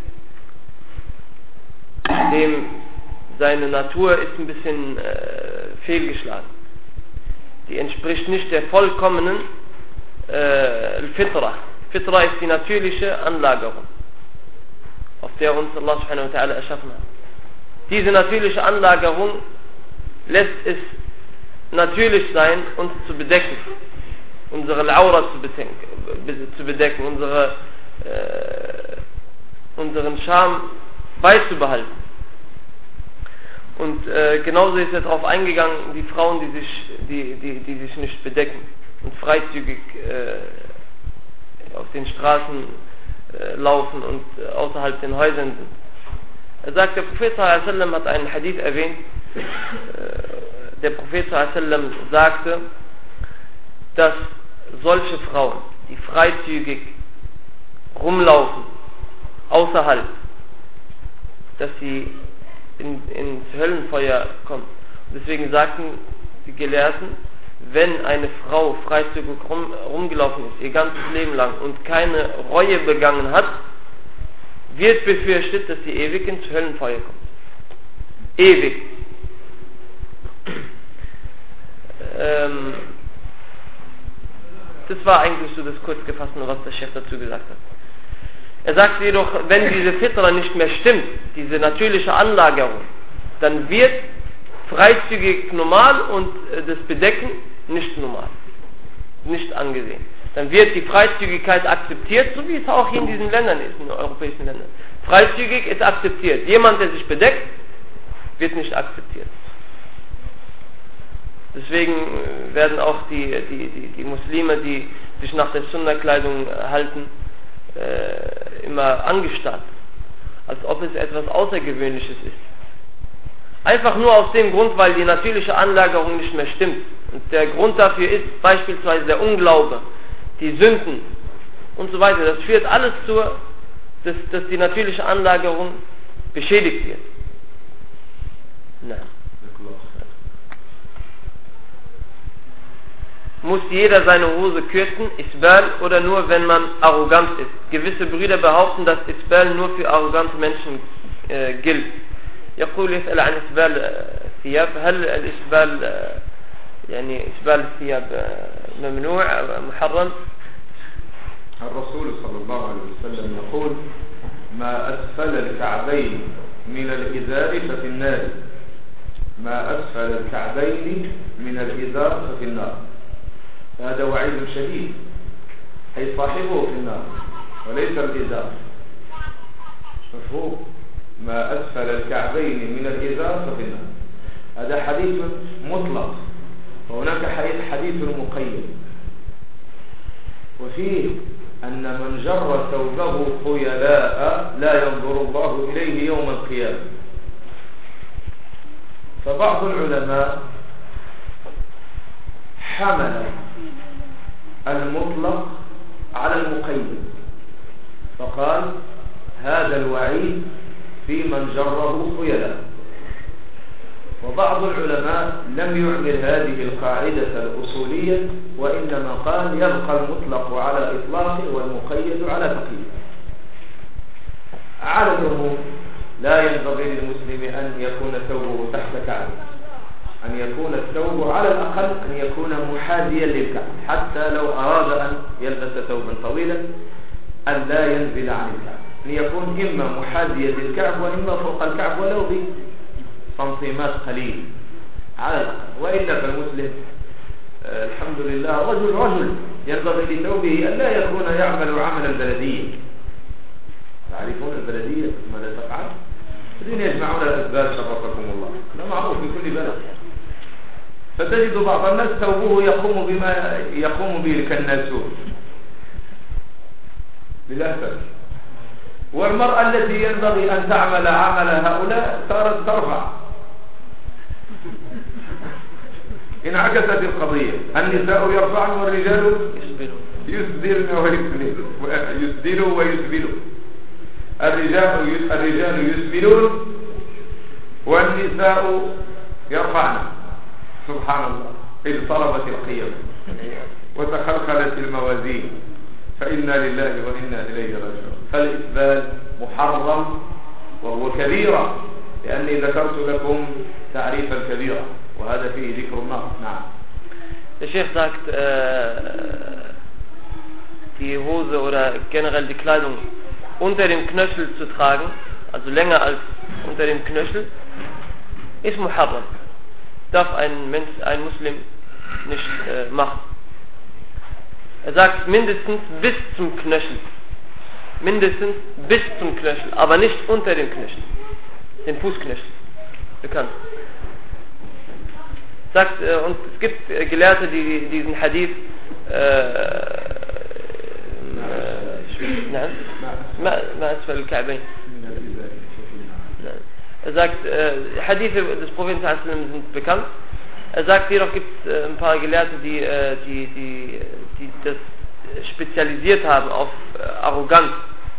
dem seine Natur ist ein bisschen fehlgeschlagen. Die entspricht nicht der vollkommenen Fitra. Fitra ist die natürliche Anlagerung, auf der uns Allah subhanahu wa ta'ala erschaffen hat. Diese natürliche Anlagerung lässt es natürlich sein, uns zu bedecken, unsere Aura zu bedecken, unseren Charme beizubehalten. Und genauso ist er darauf eingegangen, die Frauen, die sich nicht bedecken und freizügig auf den Straßen laufen und außerhalb den Häusern sind. Er sagt, der Prophet sallallahu alaihi wasallam hat einen Hadith erwähnt. Der Prophet sallallahu alaihi wasallam sagte, dass solche Frauen, die freizügig rumlaufen außerhalb, dass sie ins Höllenfeuer kommen. Deswegen sagten die Gelehrten, wenn eine Frau freizügig rumgelaufen ist, ihr ganzes Leben lang und keine Reue begangen hat, wird befürchtet, dass sie ewig ins Höllenfeuer kommt. Ewig. Das war eigentlich so das Kurzgefasste, was der Chef dazu gesagt hat. Er sagt jedoch, wenn diese Fitra nicht mehr stimmt, diese natürliche Anlagerung, dann wird freizügig normal und das Bedecken nicht normal, nicht angesehen. Dann wird die Freizügigkeit akzeptiert, so wie es auch hier in diesen Ländern ist, in den europäischen Ländern. Freizügig ist akzeptiert. Jemand, der sich bedeckt, wird nicht akzeptiert. Deswegen werden auch die Muslime, die sich nach der Sunna-Kleidung halten, immer angestarrt, als ob es etwas Außergewöhnliches ist. Einfach nur aus dem Grund, weil die natürliche Anlagerung nicht mehr stimmt. Und der Grund dafür ist beispielsweise der Unglaube, die Sünden und so weiter. Das führt alles zu, dass die natürliche Anlagerung beschädigt wird. Nein. Muss jeder seine Hose kürzen, Isbal, oder nur wenn man arrogant ist? Gewisse Brüder behaupten, dass Isbal nur für arrogante Menschen gilt. يقول يسأل عن إسبال الثياب، هل الإسبال يعني إسبال الثياب ممنوع محرم؟ الرسول صلى الله عليه وسلم يقول ما أسفل الكعبين من الإزار ففي النار. ما أسفل الكعبين من الإزار ففي النار. هذا وعيد شديد، أي صاحبه في النار وليس الإزار. مفهوم؟ ما أسفل الكعبين من الإزار ففي النار. هذا حديث مطلق، وهناك حديث مقيد، وفيه أن من جر ثوبه خيلاء لا ينظر الله إليه يوم القيامة. فبعض العلماء حمل المطلق على المقيد، فقال هذا الوعيد في من جره خيلاء. وبعض العلماء لم يعمل هذه القاعدة الأصولية، وإنما قال يبقى المطلق على إطلاقه والمقيد على تقييده. على العموم لا ينبغي للمسلم أن يكون ثوبه تحت كعبه، أن يكون الثوب على الأقل أن يكون محاذيا للكعب، حتى لو أراد أن يلبس ثوبا طويلا أن لا ينزل عن الكعب، أن يكون إما محاذيا للكعب وإما فوق الكعب ولو بسنتيمات قليل على الأقل. وإلا فالمسلم الحمد لله رجل ينبغي لثوبه أن لا يكون يعمل عمل البلدية. تعرفون البلدية ماذا تفعل؟ الذين يجمعون الأسباب شرفكم الله، ده معروف في كل بلد. فتجد بعض الناس ثوبه يقوم بما يقوم به الكناسون للأسف. والمرأة التي ينبغي أن تعمل عمل هؤلاء صارت ترفع. انعكست القضية، النساء يرفعن والرجال يسدلوا ويسبلوا. الرجال يسبلون والنساء يرفعن. سبحان الله، اضطربت القيم وتخلخلت الموازين، فإنا لله وإنا إليه راجعون. فالإسبال محرم وهو كبيرة، لأني ذكرت لكم تعريف الكبيرة وهذا فيه ذكر النار. نعم. Der Chef sagt, die Hose oder generell die Kleidung unter dem Knöchel zu tragen, also länger als unter dem Knöchel, ist muharram. Darf ein Mensch, ein Muslim nicht machen. Er sagt mindestens bis zum Knöchel. Mindestens bis zum Knöchel, aber nicht unter dem Knöchel. Den Fußknöchel. Bekannt. Sagt, und es gibt Gelehrte, die diesen Hadith ما أسفل الكعبين. Er sagt, Hadithe des Propheten sind bekannt. Er sagt, jedoch gibt es ein paar Gelehrte, die das spezialisiert haben auf Arroganz.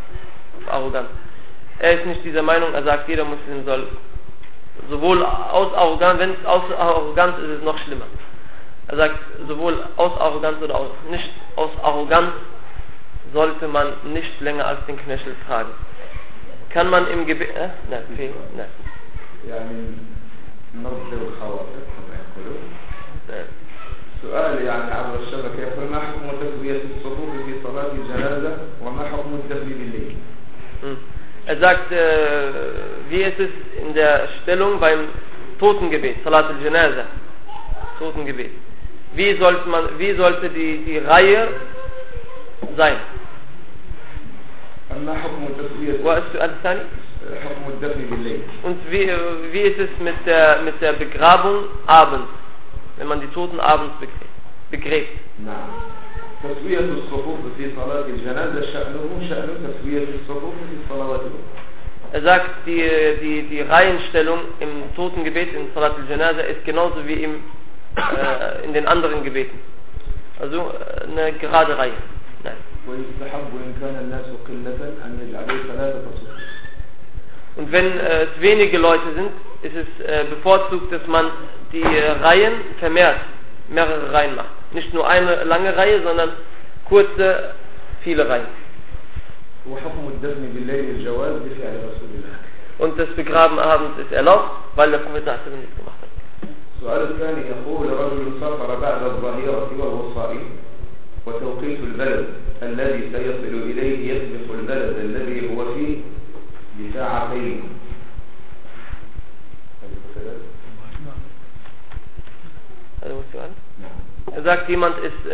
Er ist nicht dieser Meinung, er sagt, jeder Muslim soll sowohl aus Arroganz, wenn es aus Arroganz ist, ist es noch schlimmer. Er sagt, sowohl aus Arroganz oder auch nicht aus Arroganz sollte man nicht länger als den Knöchel tragen. Kann man im Gebet... Nein. يعني نرد الخواطر كما يقولون. سؤال يعني عبر الشبكة يقول ما حكم تسوية الصفوف في صلاة الجنازة وما حكم الدفن بالليل؟ Er sagt, wie ist es in der Stellung beim Totengebet, Salat al-Janaza, Totengebet. Wie sollte die Reihe sein? Und wie ist es mit der Begrabung abends, wenn man die Toten abends begräbt? تسوية الصفوف في صلاة الجنازة شأن تسوية الصفوف في الصلوات الأخرى. Er sagt, die Reihenstellung im Totengebet in Salat al-Janaza ist genauso wie in den anderen Gebeten. Also eine gerade Reihe. Nein. Und wenn es wenige Leute sind, ist es bevorzugt, dass man die Reihen vermehrt, mehrere Reihen macht. Nicht nur eine lange Reihe, sondern kurze, viele Reihen. Und das Begraben abends ist erlaubt, weil der Prophet nichts gemacht hat. السؤال الثاني يقول رجل سافر بعد الظهيرة وهو صائم وتوقيت البلد الذي سيصل إليه يسبق البلد الذي هو فيه بساعتين. Er sagt, jemand ist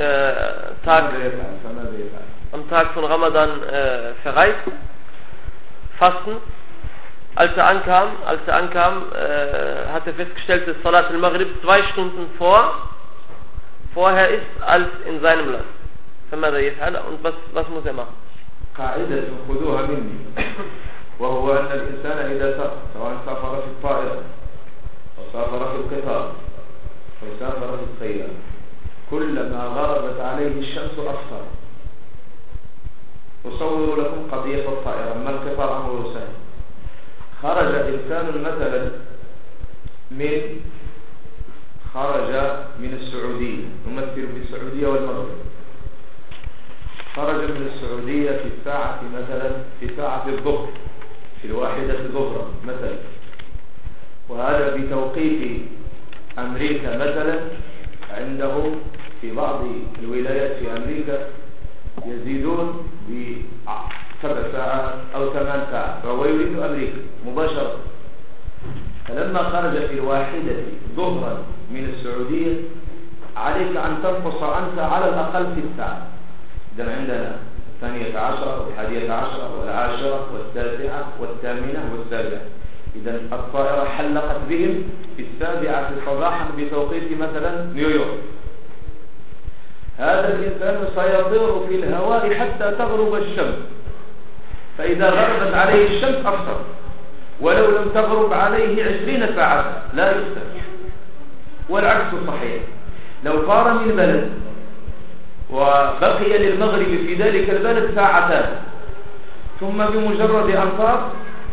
am Tag von Ramadan verreist, fasten. Als er ankam, hat er festgestellt, dass Salat al-Maghrib 2 Stunden vorher ist als in seinem Land. Und was muss er machen? قاعدة خذوها مني وهو أن الإنسان إذا سواء سافر في الطائرة أو سافر في القطار أو سافر في السيارة كلما غربت عليه الشمس أفطر. أصور لكم قضية الطائرة. أما القطار أمره سهل. خرج إنسان مثلا خرج من السعودية، نمثل في السعودية والمغرب، خرج من السعودية في الساعة مثلا في ساعة الظهر في 1 ظهرا مثلا، وهذا بتوقيت أمريكا مثلا. عنده في بعض الولايات في أمريكا يزيدون ب7 ساعات أو 8 ساعات، فهو يريد أمريكا مباشرة. فلما خرج في 1 ظهرا من السعودية عليك أن تنقص أنت على الأقل 6 ساعات. إذن عندنا 12 و11 و10 و9 و10 و11. إذن الطائرة حلقت بهم في 7 صباحا بتوقيت مثلا نيويورك. هذا الإنسان سيطير في الهواء حتى تغرب الشمس، فإذا غربت عليه الشمس أفطر، ولو لم تغرب عليه 20 ساعة لا يفطر. والعكس صحيح. لو طار من بلد وبقي للمغرب في ذلك البلد 2 ساعات، ثم بمجرد أن طار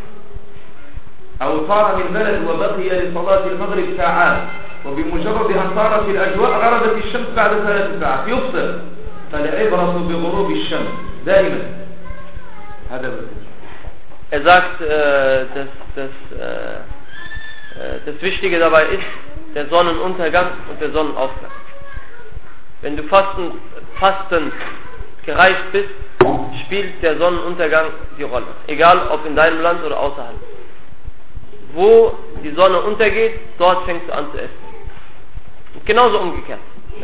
أو طار من بلد وبقي لصلاة المغرب 2 ساعات، وبمجرد أن طار في الأجواء غربت الشمس بعد 3 ساعات يفطر. فالعبرة بغروب الشمس دائما. هذا Er sagt, das Wichtige dabei ist der Sonnenuntergang und der Sonnenaufgang. Wenn du fastend gereist bist, spielt der Sonnenuntergang die Rolle. Egal ob in deinem Land oder außerhalb. Wo die Sonne untergeht, dort fängst du an zu essen. Und genauso umgekehrt.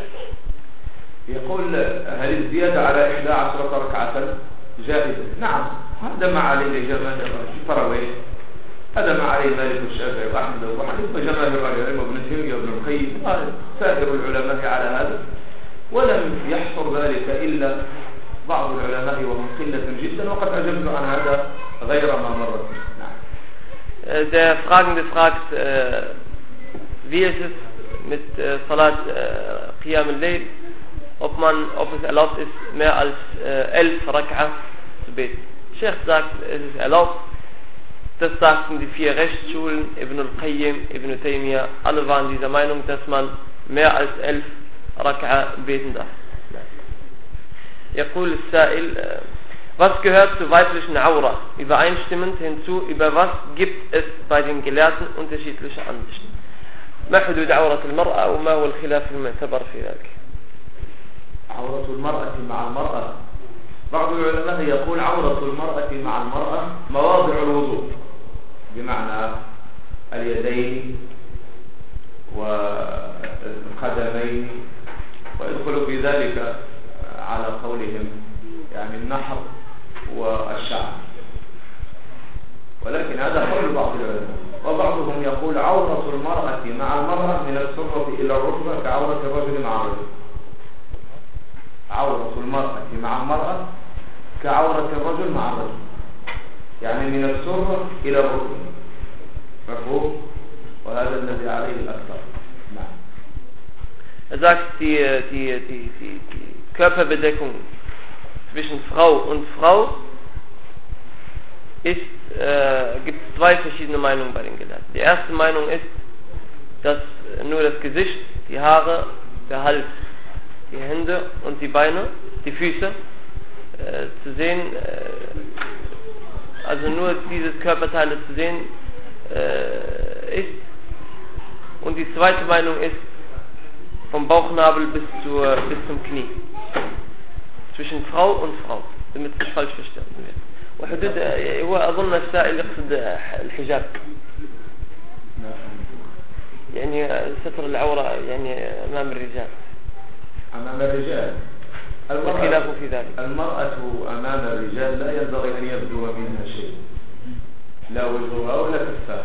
يقول هل الزيادة على 11 ركعة جائزة؟ نعم، هذا ما عليه جماهير التراويح، هذا ما عليه مالك والشافعي وأحمد وأبو حنيفة وجماهير العلماء وابن تيمية وابن القيم وسائر العلماء على هذا، ولم يحصر ذلك إلا بعض العلماء وهم قلة جدا، وقد أجبت عن هذا غير ما مرت. نعم. Der Fragende fragt, wie ist es mit Salat Qiyam al-Layl, ob es erlaubt ist, mehr als 11 Rak'a zu beten. Sheikh sagt, es ist erlaubt. Das sagten die 4 Rechtsschulen, Ibn al-Qayyim, Ibn Taymiyyah, alle waren dieser Meinung, dass man mehr als 11 Rak'a beten darf. يقول السائل, was gehört zur weiblichen Aura? Übereinstimmend hinzu, über was gibt es bei den Gelehrten unterschiedliche Ansichten? ما حدود عورة المرأة وما هو الخلاف المعتبر في ذلك؟ عورة المرأة مع المرأة، بعض العلماء يقول عورة المرأة مع المرأة مواضع الوضوء، بمعنى اليدين والقدمين، ويدخل في ذلك على قولهم يعني النحر والشعر، ولكن هذا قول بعض العلماء. وبعضهم يقول عورة المرأة مع المرأة من السرة إلى الركبة كعورة الرجل مع الرجل. عورة المرأة مع المرأة كعورة الرجل مع الرجل، يعني من السرة إلى الركبة. مفهوم؟ وهذا الذي عليه الأكثر. نعم. Er sagt, die Körperbedeckung zwischen Frau und Frau ist, gibt es 2 verschiedene Meinungen bei den Gelehrten. Die erste Meinung ist, dass nur das Gesicht, die Haare, der Hals, die Hände und die Beine, die Füße zu sehen, also nur diese Körperteile zu sehen ist. Und die zweite Meinung ist vom Bauchnabel bis zum Knie, zwischen Frau und Frau, damit es nicht falsch verstanden wird. وحدود هو أظن السائل يقصد الحجاب، يعني ستر العورة يعني أمام الرجال. أمام الرجال الخلاف في ذلك. المرأة أمام الرجال لا ينبغي أن يبدو منها شيء، لا وجهها ولا كفها.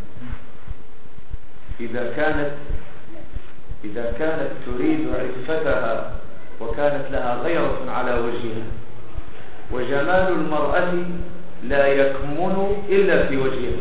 إذا كانت تريد عفتها وكانت لها غيرة على وجهها، وجمال المرأة لا يكمن إلا في وجهها.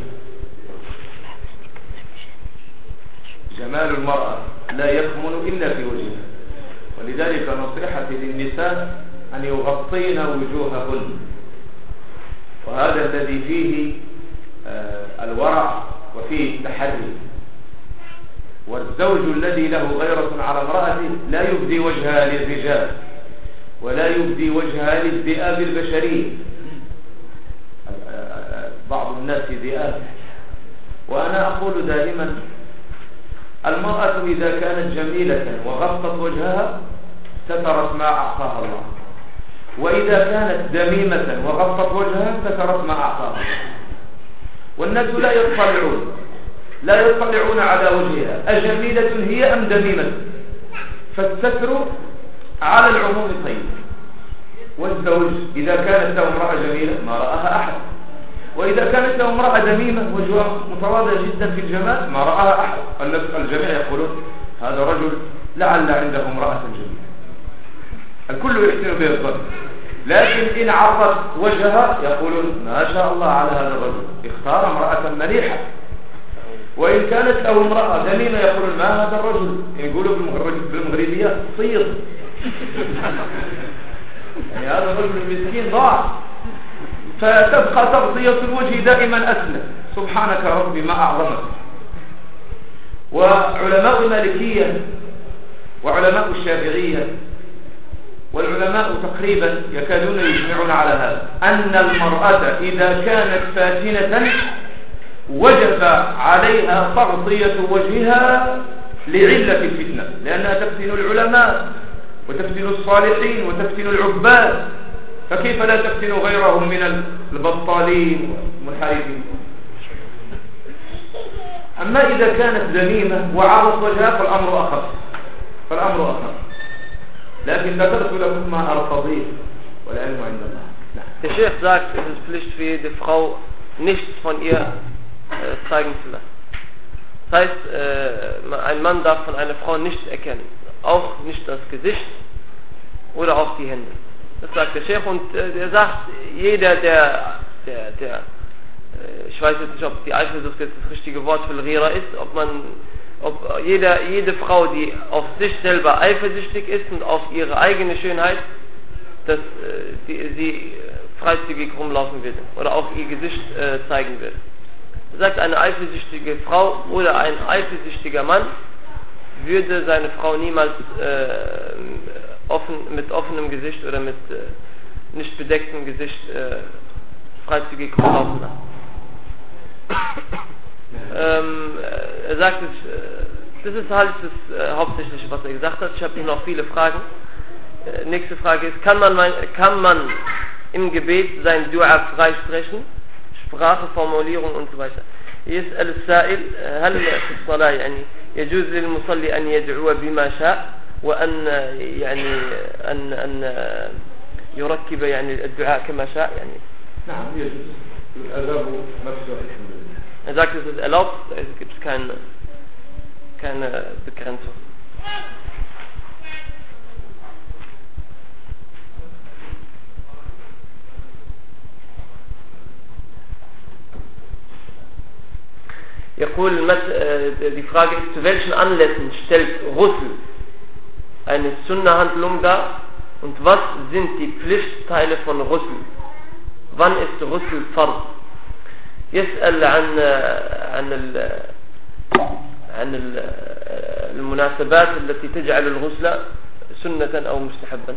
جمال المرأة لا يكمن إلا في وجهها، ولذلك نصيحتي للنساء أن يغطين وجوههن، وهذا الذي فيه الورع وفيه التحري. والزوج الذي له غيرة على امرأته لا يبدي وجهها للرجال ولا يبدي وجهها للذئاب البشرية. بعض الناس ذئاب، وأنا أقول دائما المرأة إذا كانت جميلة وغطت وجهها سترت ما أعطاها الله، وإذا كانت دميمة وغطت وجهها سترت ما أعطاها الله. والناس لا يطلعون على وجهها أجميلة هي أم دميمة، فالستر على العموم طيب. والزوج إذا كانت له امرأة جميلة ما رآها أحد، وإذا كانت له امرأة دميمة وجهها متواضع جدا في الجمال ما رآها أحد. الجميع يقولون هذا رجل لعل عنده امرأة جميلة، الكل يحسن به الظن. لكن إن عرضت وجهها يقولون ما شاء الله على هذا الرجل، اختار امرأة مليحة. وإن كانت له امرأة دميمة يقولون ما هذا الرجل، يقولوا بالمغربية صيد يعني هذا الرجل المسكين ضاع. فتبقى تغطية الوجه دائما أسلم. سبحانك ربي ما أعظمك. وعلماء المالكية وعلماء الشافعية والعلماء تقريبا يكادون يجمعون على هذا، أن المرأة إذا كانت فاتنة وجب عليها تغطية وجهها لعلة الفتنة، لأنها تفتن العلماء وتفتن الصالحين وتفتن العباد، فكيف لا تفتن غيرهم من البطالين والمنحرفين. أما إذا كانت ذميمة وعرضت وجهها فالأمر أخف. لكن ذكرت لكم ما أرتضيه والعلم عند الله. Der Sheikh sagt, es ist Pflicht für jede Frau, nichts von ihr zeigen zu lassen. Das heißt, ein Mann darf von einer Frau nichts erkennen, auch nicht das Gesicht oder auch die Hände. Das sagt der Sheikh, und er sagt, jeder, der ich weiß jetzt nicht, ob die Eifersucht jetzt das richtige Wort für Ghira ist, ob jede Frau, die auf sich selber eifersüchtig ist und auf ihre eigene Schönheit, dass sie freizügig rumlaufen wird oder auch ihr Gesicht zeigen wird. Er sagt, eine eifersüchtige Frau oder ein eifersüchtiger Mann würde seine Frau niemals mit offenem Gesicht oder mit nicht bedecktem Gesicht freizügig rumlaufen lassen. Er sagt, das ist halt das Hauptsächliche, was er gesagt hat. Ich habe noch viele Fragen. Nächste Frage ist, kann man im Gebet sein Dua freisprechen? Sprache, Formulierung und so weiter. يسأل السائل هل في الصلاة يعني يجوز للمصلي أن يدعو بما شاء وأن يعني أن يركب يعني الدعاء كما شاء يعني. نعم يجوز، الأداب مفتوح الحمد لله. Er sagt, es ist erlaubt, es gibt keine Begrenzung. Die Frage ist, zu welchen Anlässen stellt Ghusl eine Sunnah-Handlung dar und was sind die Pflichtteile von Ghusl? Wann ist Ghusl Fard? يسأل عن المناسبات التي تجعل الغسل سنة أو مستحبا.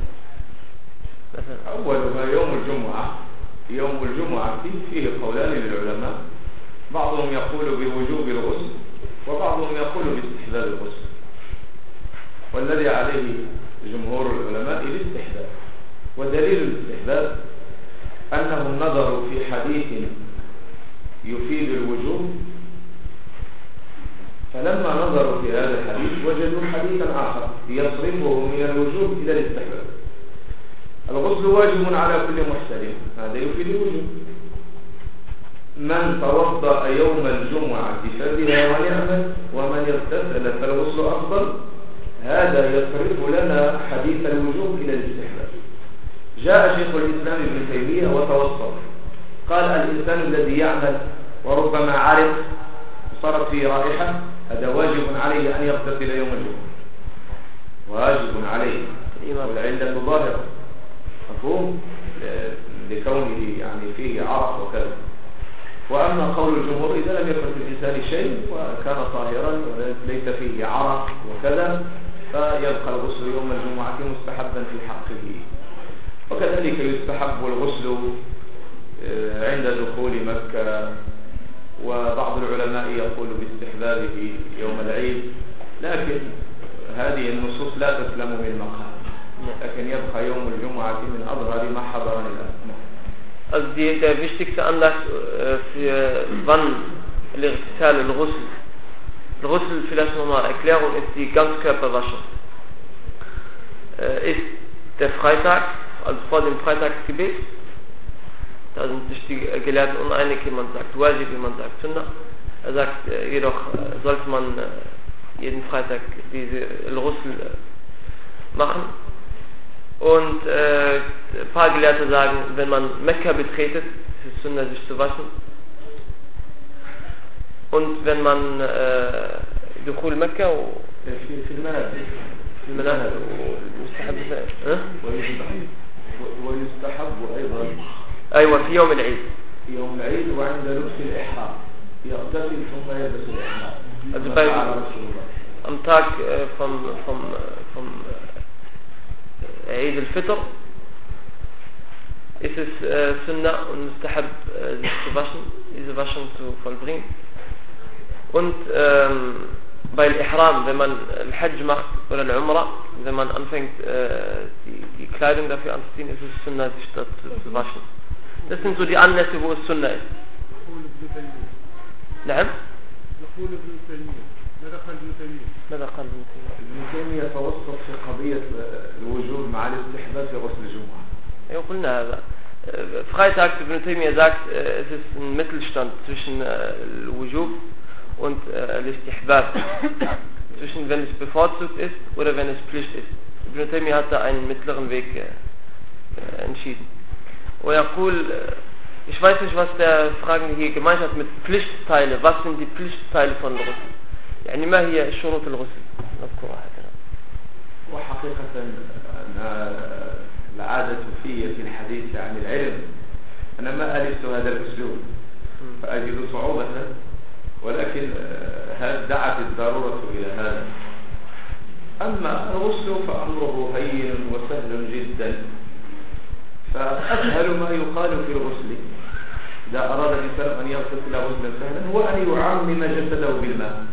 أولها يوم الجمعة فيه قولان للعلماء، بعضهم يقول بوجوب الغسل وبعضهم يقول باستحباب الغسل، والذي عليه جمهور العلماء الاستحباب. ودليل الاستحباب أنهم نظروا في حديث يفيد الوجوب، فلما نظروا في هذا الحديث وجدوا حديثا آخر يصرفه من الوجوب إلى الاستحباب. الغسل واجب على كل محتلم، هذا يفيد الوجوب. من توضأ يوم الجمعة فبها ونعمة، ومن اغتسل فالغسل أفضل، هذا يصرف لنا حديث الوجوب إلى الاستحباب. جاء شيخ الإسلام ابن تيمية وتوسط، قال الإنسان الذي يعمل وربما عرق وصارت فيه رائحة، هذا واجب عليه أن يغتسل يوم الجمعة، واجب عليه، والعلة ظاهرة، مفهوم، لكونه يعني فيه عرق وكذا. وأما قول الجمهور إذا لم يكن في الإنسان شيء وكان طاهرا وليس فيه عرق وكذا فيبقى الغسل يوم الجمعة مستحبا في حقه. وكذلك يستحب الغسل عند دخول مكة، وبعض العلماء يقول باستحبابه يوم العيد، لكن هذه النصوص لا تسلم من مقام، لكن يبقى يوم الجمعة من أظهر ما حضرني الأسماء. Also der wichtigste Anlass für wann Ightisal, Al-Ghusl. Al-Ghusl, vielleicht nochmal Erklärung, ist die Ganzkörperwaschung. Ist der Freitag, also vor dem Freitagsgebet. Da sind sich die Gelehrten uneinig, jemand sagt Wajib, jemand sagt Sunnah. Er sagt, jedoch sollte man jeden Freitag diese Al-Ghusl machen. Und ein paar Gelehrte sagen, wenn man Mekka betretet, ist es Sunnah, sich zu waschen. Und wenn man Dukhul Mekka في المنازل مستحب ويستحب أيضا أيوة في يوم العيد، في يوم العيد وعند لبس الإحرام يغتسل ثم يلبس الإحرام. Also am Tag vom Eid al-Fitr ist es Sunnah und Mustahab, sich zu waschen, diese Waschung zu vollbringen. Und bei Al-Ihram, wenn man Al-Hajj macht oder Al-Umrah, wenn man anfängt die Kleidung dafür anzuziehen, ist es Sunnah, sich dort zu waschen. Das sind so die Anlässe, wo es Sunnah ist. نعم. دخول ابن تيمية، ماذا قال ابن تيمية؟ ابن تيمية توسط في قضية الوجوب مع الاستحباب في غسل الجمعة. أيوة قلنا هذا. Freitag, Ibn Taymiyyah sagt, es ist ein Mittelstand zwischen Al-Wujub und Al-Istihbab. Zwischen wenn es bevorzugt ist oder wenn es Pflicht ist. Ibn Taymiyyah hat da einen mittleren Weg entschieden. Ich weiß nicht, was der Fragende hier gemeint hat mit Pflichtteile. Was sind die Pflichtteile von Ghusl? يعني ما هي شروط الغسل؟ نذكرها هكذا. وحقيقة العادة في الحديث عن العلم أنا ما ألفت هذا الأسلوب فأجد صعوبة، ولكن دعت الضرورة إلى هذا. أما الغسل فأمره هين وسهل جدا، فأسهل ما يقال في الغسل إذا أراد الإنسان أن يغتسل غسلا سهلا هو أن يعمم جسده بالماء،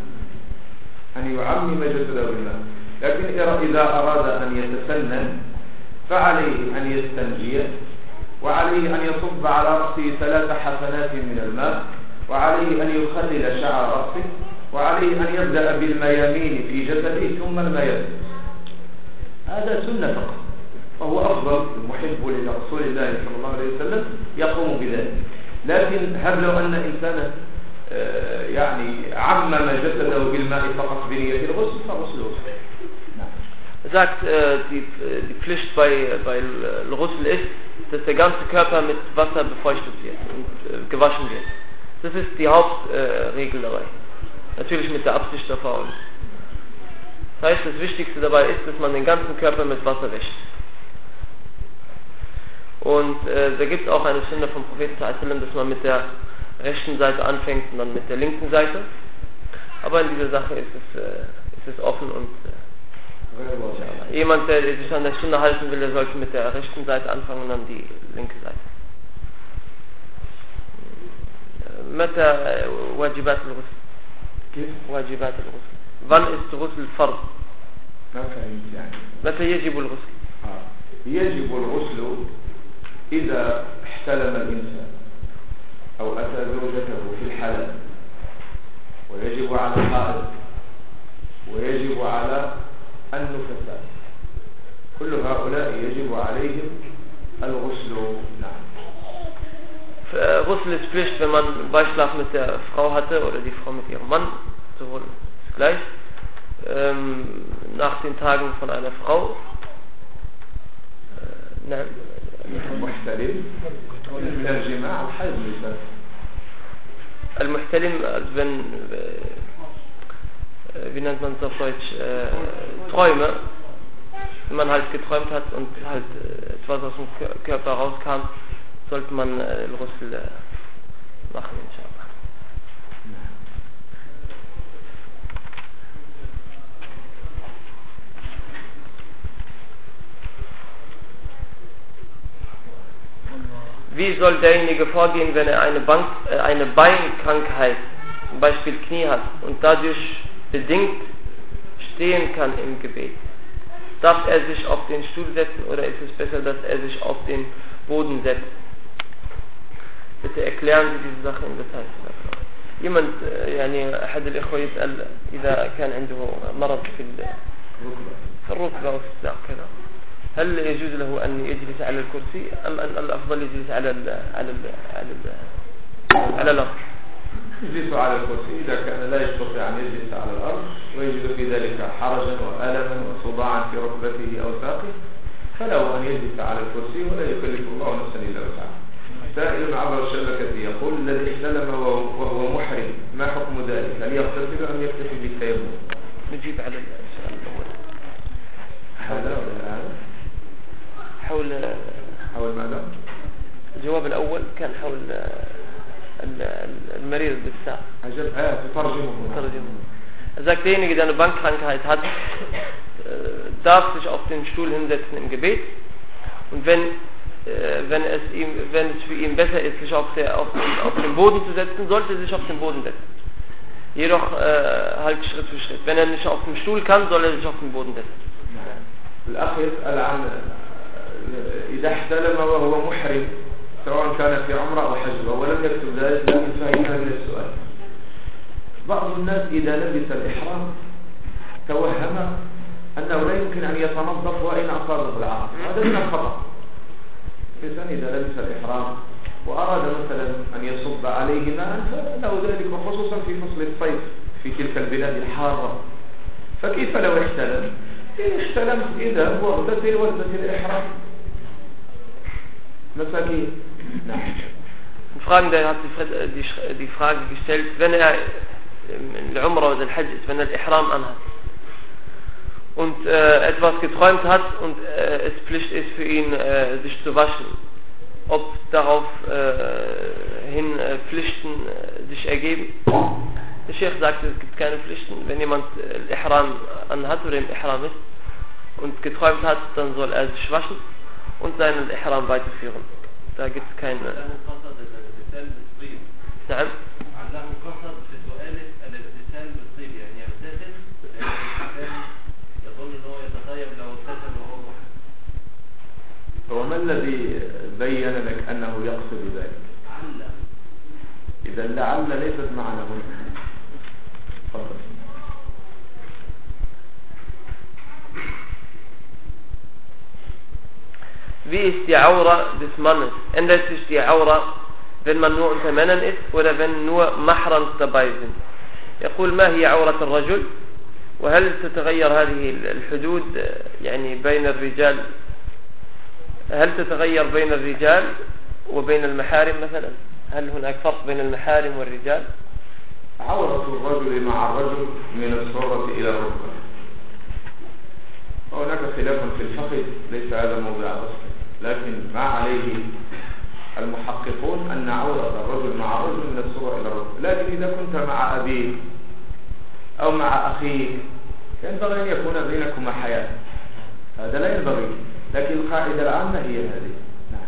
لكن إذا أراد أن يتسنن فعليه أن يستنجي، وعليه أن يصب على رأسه 3 حفنات من الماء، وعليه أن يخلل شعر رأسه، وعليه أن يبدأ بالميامين في جسده ثم الميامين. هذا سنة فقط، فهو أفضل المحب لرسول الله صلى الله عليه وسلم يقوم بذلك. لكن هب لو أن إنسانا يعني عمم جسده بالماء فقط بنية الغسل فغسله صحيح. Sagt, die Pflicht bei Ghusl ist, dass der ganze Körper mit Wasser befeuchtet wird und gewaschen wird. Das ist die Hauptregel dabei. Natürlich mit der Absicht davor. Das heißt, das Wichtigste dabei ist, dass man den ganzen Körper mit Wasser wäscht. Und da gibt es auch eine Sunna vom Propheten, dass man mit der rechten Seite anfängt und dann mit der linken Seite. Aber in dieser Sache ist es offen und jemand, der sich an der Sunna halten will, der sollte mit der rechten Seite anfangen und dann die linke Seite. متى واجبات الغسل؟ كيف؟ واجبات الغسل. wann ist الغسل فرض؟ ما فهمت يعني. متى يجب الغسل؟ يجب الغسل إذا احتلم الإنسان أو أتى زوجته في الحلال، ويجب على الحائض ويجب على النفساء، كل هؤلاء يجب عليهم الغسل. نعم. Ghusl ist Pflicht, wenn man Beischlaf mit der Frau hatte oder die Frau mit ihrem Mann, sowohl ist gleich. Nach den Tagen von einer Frau. Nein. المحتلم من الجماع الحيض مثلا. المحتلم, wenn, wie nennt man es auf Deutsch, Träume, wenn man halt geträumt hat und halt etwas aus dem Körper rauskam, sollte man Ghusl machen, inshallah. Wie soll derjenige vorgehen, wenn er eine Beinkrankheit, zum Beispiel Knie hat und dadurch bedingt stehen kann im Gebet? Darf er sich auf den Stuhl setzen oder ist es besser, dass er sich auf den Boden setzt? Bitte erklären Sie diese Sache im Detail. جماعة يعني أحد الإخوة يسأل إذا كان عنده مرض في الركبة أو في الساق كذا، هل يجوز له أن يجلس على الكرسي أم أن الأفضل يجلس على الأرض؟ يجلس على الكرسي إذا كان لا يستطيع أن يجلس على الأرض ويجد في ذلك حرجا وألما وصداعا في ركبته أو ساقه فله أن يجلس على الكرسي ولا يكلف الله نفسا إلا وسعها. سائل عبر الشبكة يقول الذي احتلم وهو محرم ما حكم ذلك؟ هل يغتسل أم يكتفي بالتيمم؟ نجيب على السؤال الأول. هذا ولا هذا؟ حول ماذا؟ الجواب الأول كان حول المريض بالساق. عجب. تترجمه. Er sagt, derjenige, der eine Bankkrankheit hat, darf sich auf den Stuhl hinsetzen im Gebet, und wenn es für ihn besser ist, sich auf den Boden zu setzen, sollte er sich auf den Boden setzen. Jedoch halt Schritt für Schritt. Wenn er nicht auf dem Stuhl kann, soll er sich auf den Boden setzen. الأخ يسأل عن إذا احتلم وهو محرم سواء كان في عمره أو حج ولم يكتب ذلك، لكن فهمنا من السؤال. بعض الناس إذا لبس الإحرام توهم أنه لا يمكن أن يتنظف وإن أصابه العرق، هذا من الخطأ. الإنسان إذا لبس الإحرام وأراد مثلا أن يصب عليه ماء فله ذلك، وخصوصا في فصل الصيف في تلك البلاد الحارة، فكيف لو احتلم؟ احتلمت إذا هو اغتسل والبس الإحرام مساكين. نعم. Der hat die Frage gestellt, wenn er in der Umrah oder Hajj ist, wenn er Ihram anhat und etwas geträumt hat und es Pflicht ist für ihn, sich zu waschen, ob darauf hin Pflichten sich ergeben. Der Sheikh sagt, es gibt keine Pflichten. Wenn jemand Ihram anhat oder im Ihram ist und geträumt hat, dann soll er sich waschen und seinen Ihram weiterführen. Da gibt es keine... نعم. وما الذي بين لك أنه يقصد ذلك؟ إذا لعل ليست معنا هنا. تفضل. Wie ist die Aura des Mannes? Ändert sich die Aura, wenn man nur unter Männern ist oder wenn nur Mahrams dabei sind? يقول ما هي عورة الرجل وهل تتغير هذه الحدود يعني بين الرجال، هل تتغير بين الرجال وبين المحارم مثلا؟ هل هناك فرق بين المحارم والرجال؟ عورة الرجل مع الرجل من السرة إلى الركبة، وهناك خلاف في الفقه ليس هذا موضوع بس، لكن ما عليه المحققون أن عورة الرجل مع الرجل من السرة إلى الركبة. لكن إذا كنت مع أبيك أو مع أخيك ينبغي أن يكون بينكما حياة، هذا لا ينبغي، لكن القاعدة العامة هي هذه. نعم.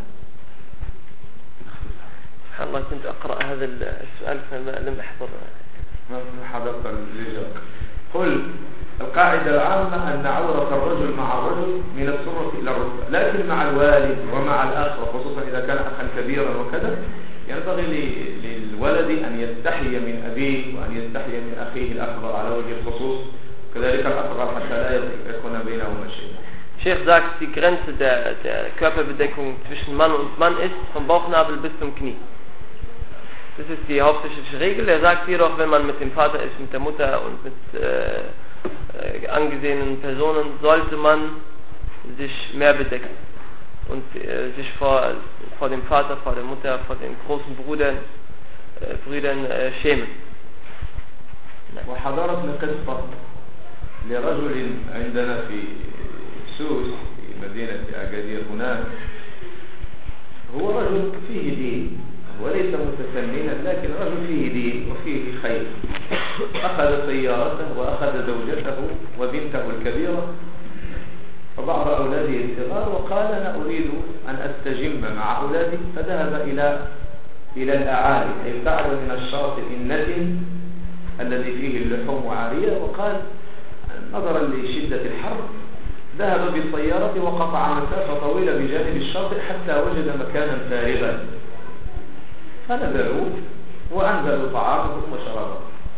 سبحان الله، كنت أقرأ هذا السؤال فلم أحضر. ما حضرت الإجابة. قل القاعدة العامة أن عورة الرجل مع الرجل من السرة إلى الركبة، لكن مع الوالد ومع الأخ، وخصوصا إذا كان أخا كبيرا وكذا، ينبغي للولد أن يستحي من أبيه وأن يستحي من أخيه الأكبر على وجه الخصوص، كذلك الأصغر حتى لا يكون بينهما شيء. Sheikh sagt, die Grenze der Körperbedeckung zwischen Mann und Mann ist vom Bauchnabel bis zum Knie. Das ist die hauptsächliche Regel. Er sagt jedoch, wenn man mit dem Vater ist, mit der Mutter und mit angesehenen Personen, sollte man sich mehr bedecken und sich vor dem Vater, vor der Mutter, vor den großen Brüdern schämen. وحضرتنا قصة لرجل عندنا في سوس في مدينة أكادير هناك. هو رجل فيه دين وليس متسننا، لكن رجل فيه دين وفيه خير. أخذ سيارته وأخذ زوجته وبنته الكبيرة وبعض أولاده الصغار، وقال أنا أريد أن أستجم مع أولادي، فذهب إلى الأعالي، أي بعد من الشاطئ النتن الذي فيه اللحوم عارية، وقال نظرا لشدة الحر ذهب بالسيارة وقطع مسافة طويلة بجانب الشاطئ حتى وجد مكانا فارغا، فنزلوا وأنزلوا طعامهم وشرابهم.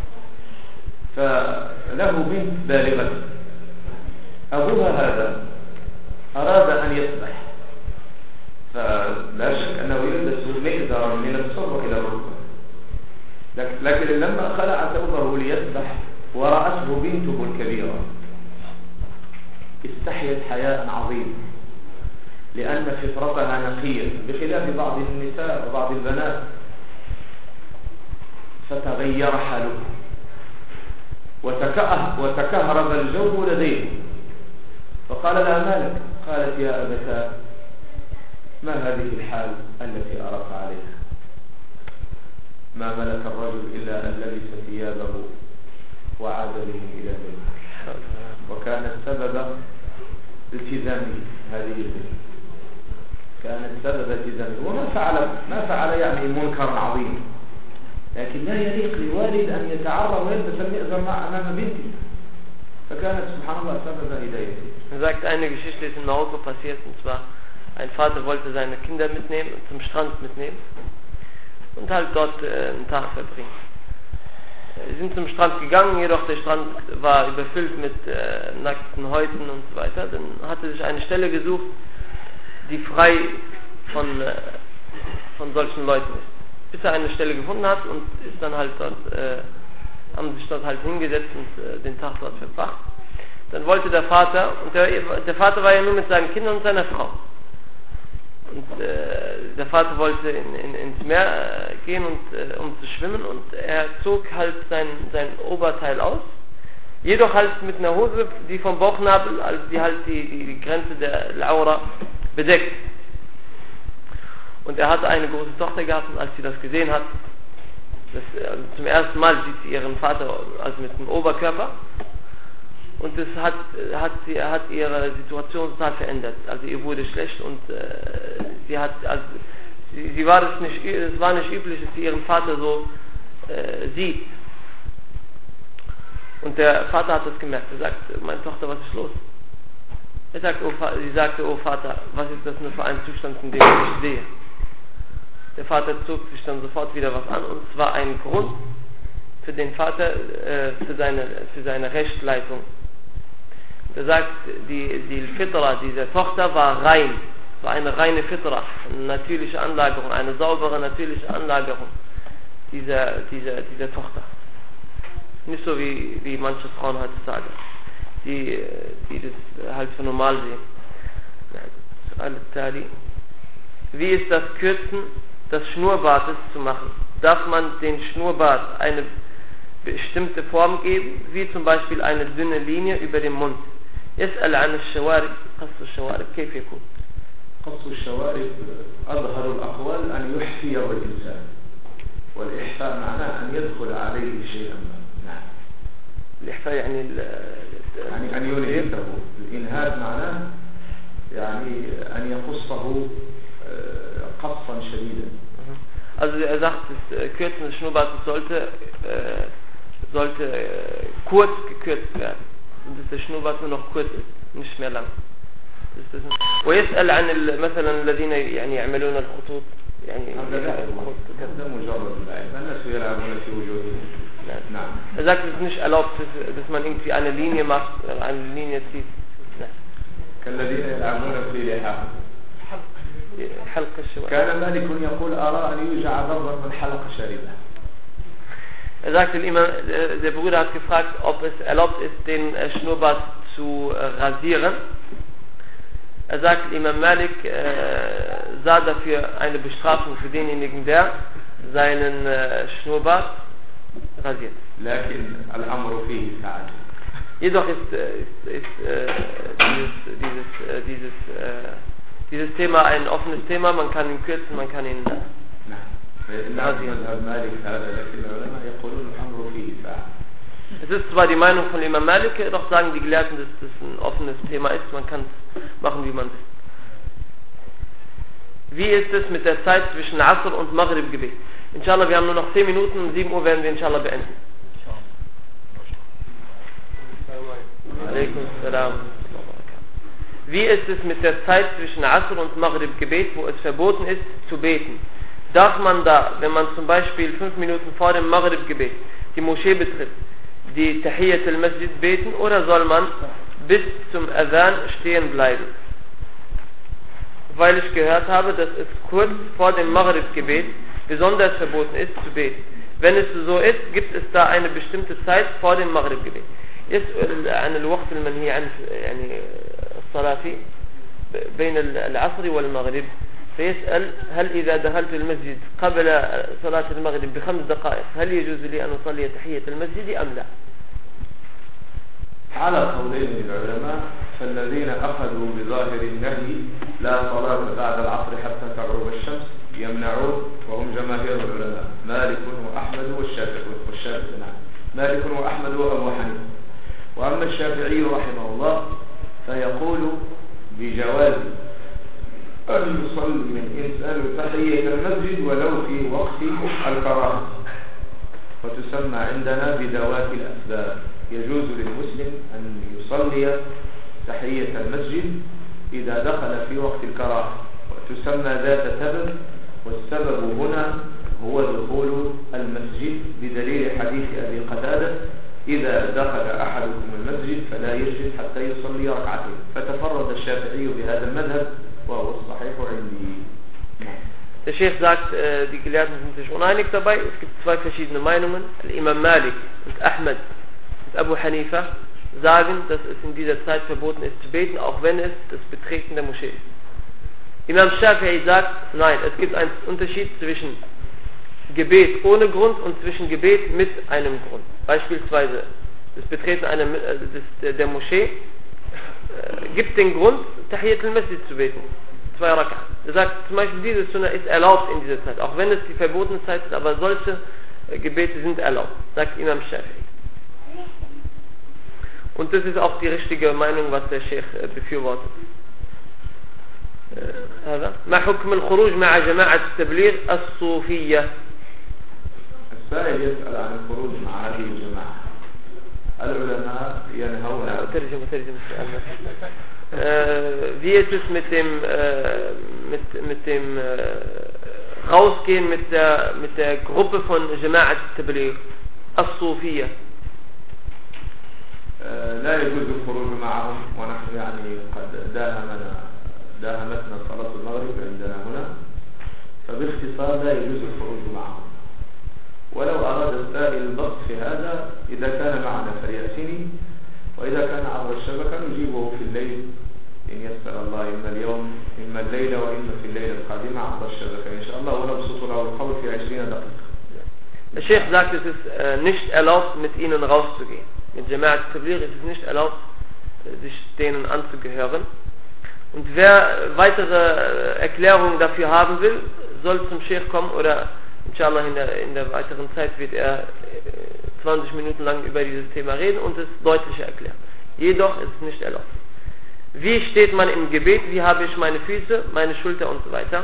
فله بنت بالغة، أبوها هذا أراد أن يسبح، فلا شك أنه يلبس مئزرا من السرة إلى الركبة، لكن لما خلع ثوبه ليسبح ورأته بنته الكبيرة استحيت حياء عظيما، لأن فطرتها نقية بخلاف بعض النساء وبعض البنات، فتغير حاله وتكهرب الجو لديه، فقال لها ما لك؟ قالت يا أبتاه ما هذه الحال التي أراك عليها؟ ما ملك الرجل إلا أن لبس ثيابه وعاد به إلى بيته، وكانت سبب التزامه هذه البنت، كانت سبب التزامه، وما فعل يعني منكر عظيم، لكن لا يليق لوالد أن يتعرى ويلبس المئزر أمام بنته، فكانت سبحان الله سبب هدايته. Er sagt, eine Geschichte ist in Marokko passiert, und zwar ein Vater wollte seine Kinder mitnehmen, zum Strand mitnehmen und halt dort einen Tag verbringen. Sie sind zum Strand gegangen, jedoch der Strand war überfüllt mit nackten Häuten und so weiter. Dann hatte sich eine Stelle gesucht, die frei von solchen Leuten ist. Bis er eine Stelle gefunden hat und ist dann halt dort, haben sich dort halt hingesetzt und den Tag dort verbracht. Dann wollte der Vater, und der Vater war ja nur mit seinen Kindern und seiner Frau. Und der Vater wollte ins Meer gehen, um zu schwimmen, und er zog halt sein Oberteil aus, jedoch halt mit einer Hose, die vom Bauchnabel, also die halt die Grenze der Aura bedeckt. Und er hatte eine große Tochter gehabt, und als sie das gesehen hat, also zum ersten Mal sieht sie ihren Vater also mit dem Oberkörper, und das hat ihre Situation total verändert. Also ihr wurde schlecht, und es war nicht üblich, dass sie ihren Vater so sieht. Und der Vater hat das gemerkt. Er sagt, meine Tochter, was ist los? Sie sagte, oh Vater, was ist das nur für ein Zustand, in dem ich dich sehe? Der Vater zog sich dann sofort wieder was an, und es war ein Grund für den Vater, für seine Rechtsleitung. Er sagt, die Fitra dieser Tochter war rein, es war eine reine Fitra, eine natürliche Anlagerung, eine saubere natürliche Anlagerung dieser Tochter. Nicht so wie manche Frauen heutzutage, die das halt für normal sehen. Wie ist das Kürzen des Schnurrbartes zu machen? Darf man den Schnurrbart eine bestimmte Form geben, wie zum Beispiel eine dünne Linie über dem Mund? يسأل عن الشوارب، قص الشوارب كيف يكون؟ قص الشوارب أظهر الأقوال أن يحفيه الإنسان، والإحفاء معناه أن يدخل عليه شيئا ما. نعم. الإحفاء يعني أن ينهكه. الإنهاك معناه يعني أن يقصه قصا شديدا. Also er sagt, das Kürzen des Schnurrbartes sollte kurz gekürzt werden. und dass der Schnurrbart nur noch kurz ist, nicht mehr lang. ويسأل عن مثلا الذين يعني يعملون الخطوط يعني هذا مجرد لعب الناس يلعبون في وجوههم. نعم. Er sagt, es ist nicht erlaubt, dass man irgendwie eine Linie macht, eine Linie zieht. كالذين يلعبون في لحاهم. حلق الشوارع. كان مالك يقول أرى أن يوجع ضربا من حلق شاربه. Er sagte immer, der Bruder hat gefragt, ob es erlaubt ist, den Schnurrbart zu rasieren. Er sagt, Imam Malik sah dafür eine Bestrafung für denjenigen, der seinen Schnurrbart rasiert. Jedoch ist dieses Thema ein offenes Thema, man kann ihn kürzen, man kann ihn rasieren. Es ist zwar die Meinung von Imam Malik, doch sagen die Gelehrten, dass das ein offenes Thema ist, man kann es machen, wie man will. Wie ist es mit der Zeit zwischen Asr und Maghrib-Gebet? Inshallah, wir haben nur noch 10 Minuten, um 7 Uhr werden wir inshallah beenden. Wie ist es mit der Zeit zwischen Asr und Maghrib-Gebet, wo es verboten ist, zu beten? Darf man da, wenn man zum Beispiel 5 Minuten vor dem Maghrib-Gebet die Moschee betritt, die Tahiyyat al-Masjid beten, oder soll man bis zum Adhan stehen bleiben? Weil ich gehört habe, dass es kurz vor dem Maghrib-Gebet besonders verboten ist zu beten. Wenn es so ist, gibt es da eine bestimmte Zeit vor dem Maghrib-Gebet. يسأل عن الوقت المنهي عنه يعني الصلاة بين العصر والمغرب، فيسأل هل إذا دخلت المسجد قبل صلاة المغرب ب5 دقائق هل يجوز لي أن أصلي تحية المسجد أم لا؟ على قولين العلماء، فالذين أخذوا بظاهر النهي لا صلاة بعد العصر حتى تغرب الشمس يمنعون، وهم جماهير العلماء مالك وأحمد والشافعي مالك وأحمد وأبو حنيفة. وأما الشافعي رحمه الله فيقول بجواز أن يصلي الإنسان تحية المسجد ولو في وقت الكراهة، وتسمى عندنا بذوات الأسباب. يجوز للمسلم أن يصلي تحية المسجد إذا دخل في وقت الكراهة، وتسمى ذات سبب، والسبب هنا هو دخول المسجد بدليل حديث أبي قتادة: إذا دخل أحدكم المسجد فلا يسجد حتى يصلي ركعتين. فتفرد الشافعي بهذا المذهب وهو الصحيح عندي. Der Sheikh sagt, die Gelehrten sind sich uneinig dabei. Es gibt 2 verschiedene Meinungen. Imam Malik und Ahmed und Abu Hanifa sagen, dass es in dieser Zeit verboten ist zu beten, auch wenn es das Betreten der Moschee ist. Imam Shafi'i sagt, nein, es gibt einen Unterschied zwischen Gebet ohne Grund und zwischen Gebet mit einem Grund. Beispielsweise das Betreten der Moschee gibt den Grund, Tahiyyat al-Masjid zu beten. 2 Rak'ah. Er sagt zum Beispiel, diese Sunna ist erlaubt in dieser Zeit, auch wenn es die verbotene Zeit ist, aber solche Gebete sind erlaubt, sagt Imam Shafi'i. Und das ist auch die richtige Meinung, was der Sheikh befürwortet. هذا ما حكم الخروج مع جماعة التبليغ الصوفية؟ السائل يسأل عن الخروج مع هذه الجماعة. العلماء ينهون. ترجم السؤال. Wie ist es mit dem Rausgehen mit der Gruppe von Jama'at Tabligh الصوفية؟ لا يجوز الخروج معهم، ونحن يعني قد داهمتنا صلاة المغرب عندنا هنا، فباختصار لا يجوز الخروج معهم. ولو أراد السائل البسط في هذا، إذا كان معنا فليأتني، وإذا كان عبر الشبكة نجيبه في الليل إن يسر الله، إما اليوم إما الليلة وإما في الليلة القادمة عبر الشبكة إن شاء الله، ونبسط له القول في 20 دقيقة. Der Sheikh sagt, es ist nicht erlaubt, mit ihnen rauszugehen. Mit Jama'at Tabligh ist es nicht erlaubt, sich denen anzugehören. Und wer weitere Erklärungen dafür haben will, soll zum Sheikh kommen, oder inshallah in der weiteren Zeit wird er 20 Minuten lang über dieses Thema reden und es deutlich erklären. Jedoch ist es nicht erlaubt. Wie steht man im Gebet? Wie habe ich meine Füße, meine Schulter und so weiter?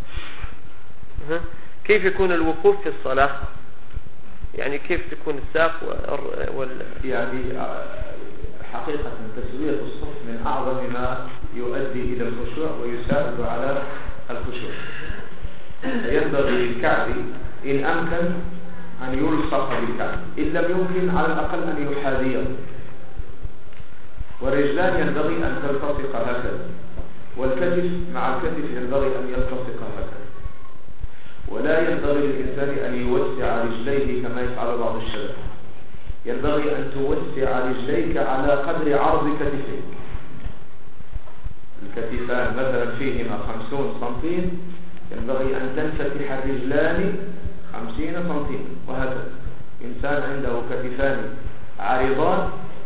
كيف يكون الوقوف في الصلاة؟ يعني كيف تكون الساق يعني حقيقة تسوية الصف من أعظم ما يؤدي إلى الخشوع ويساعد على الخشوع. ينبغي للكعب إن أمكن أن يلصق بالكعب، إن لم يمكن على الأقل أن يحاذيه. والرجلان ينبغي أن تلتصق هكذا، والكتف مع الكتف ينبغي أن يلتصق هكذا. ولا ينبغي للإنسان أن يوسع رجليه كما يفعل بعض الشباب. ينبغي أن توسع رجليك على قدر عرض كتفيك. الكتفان مثلا فيهما 50 سنتيم، ينبغي أن تنفتح الرجلان 50 سنتيم، وهكذا. إنسان عنده كتفان عريضان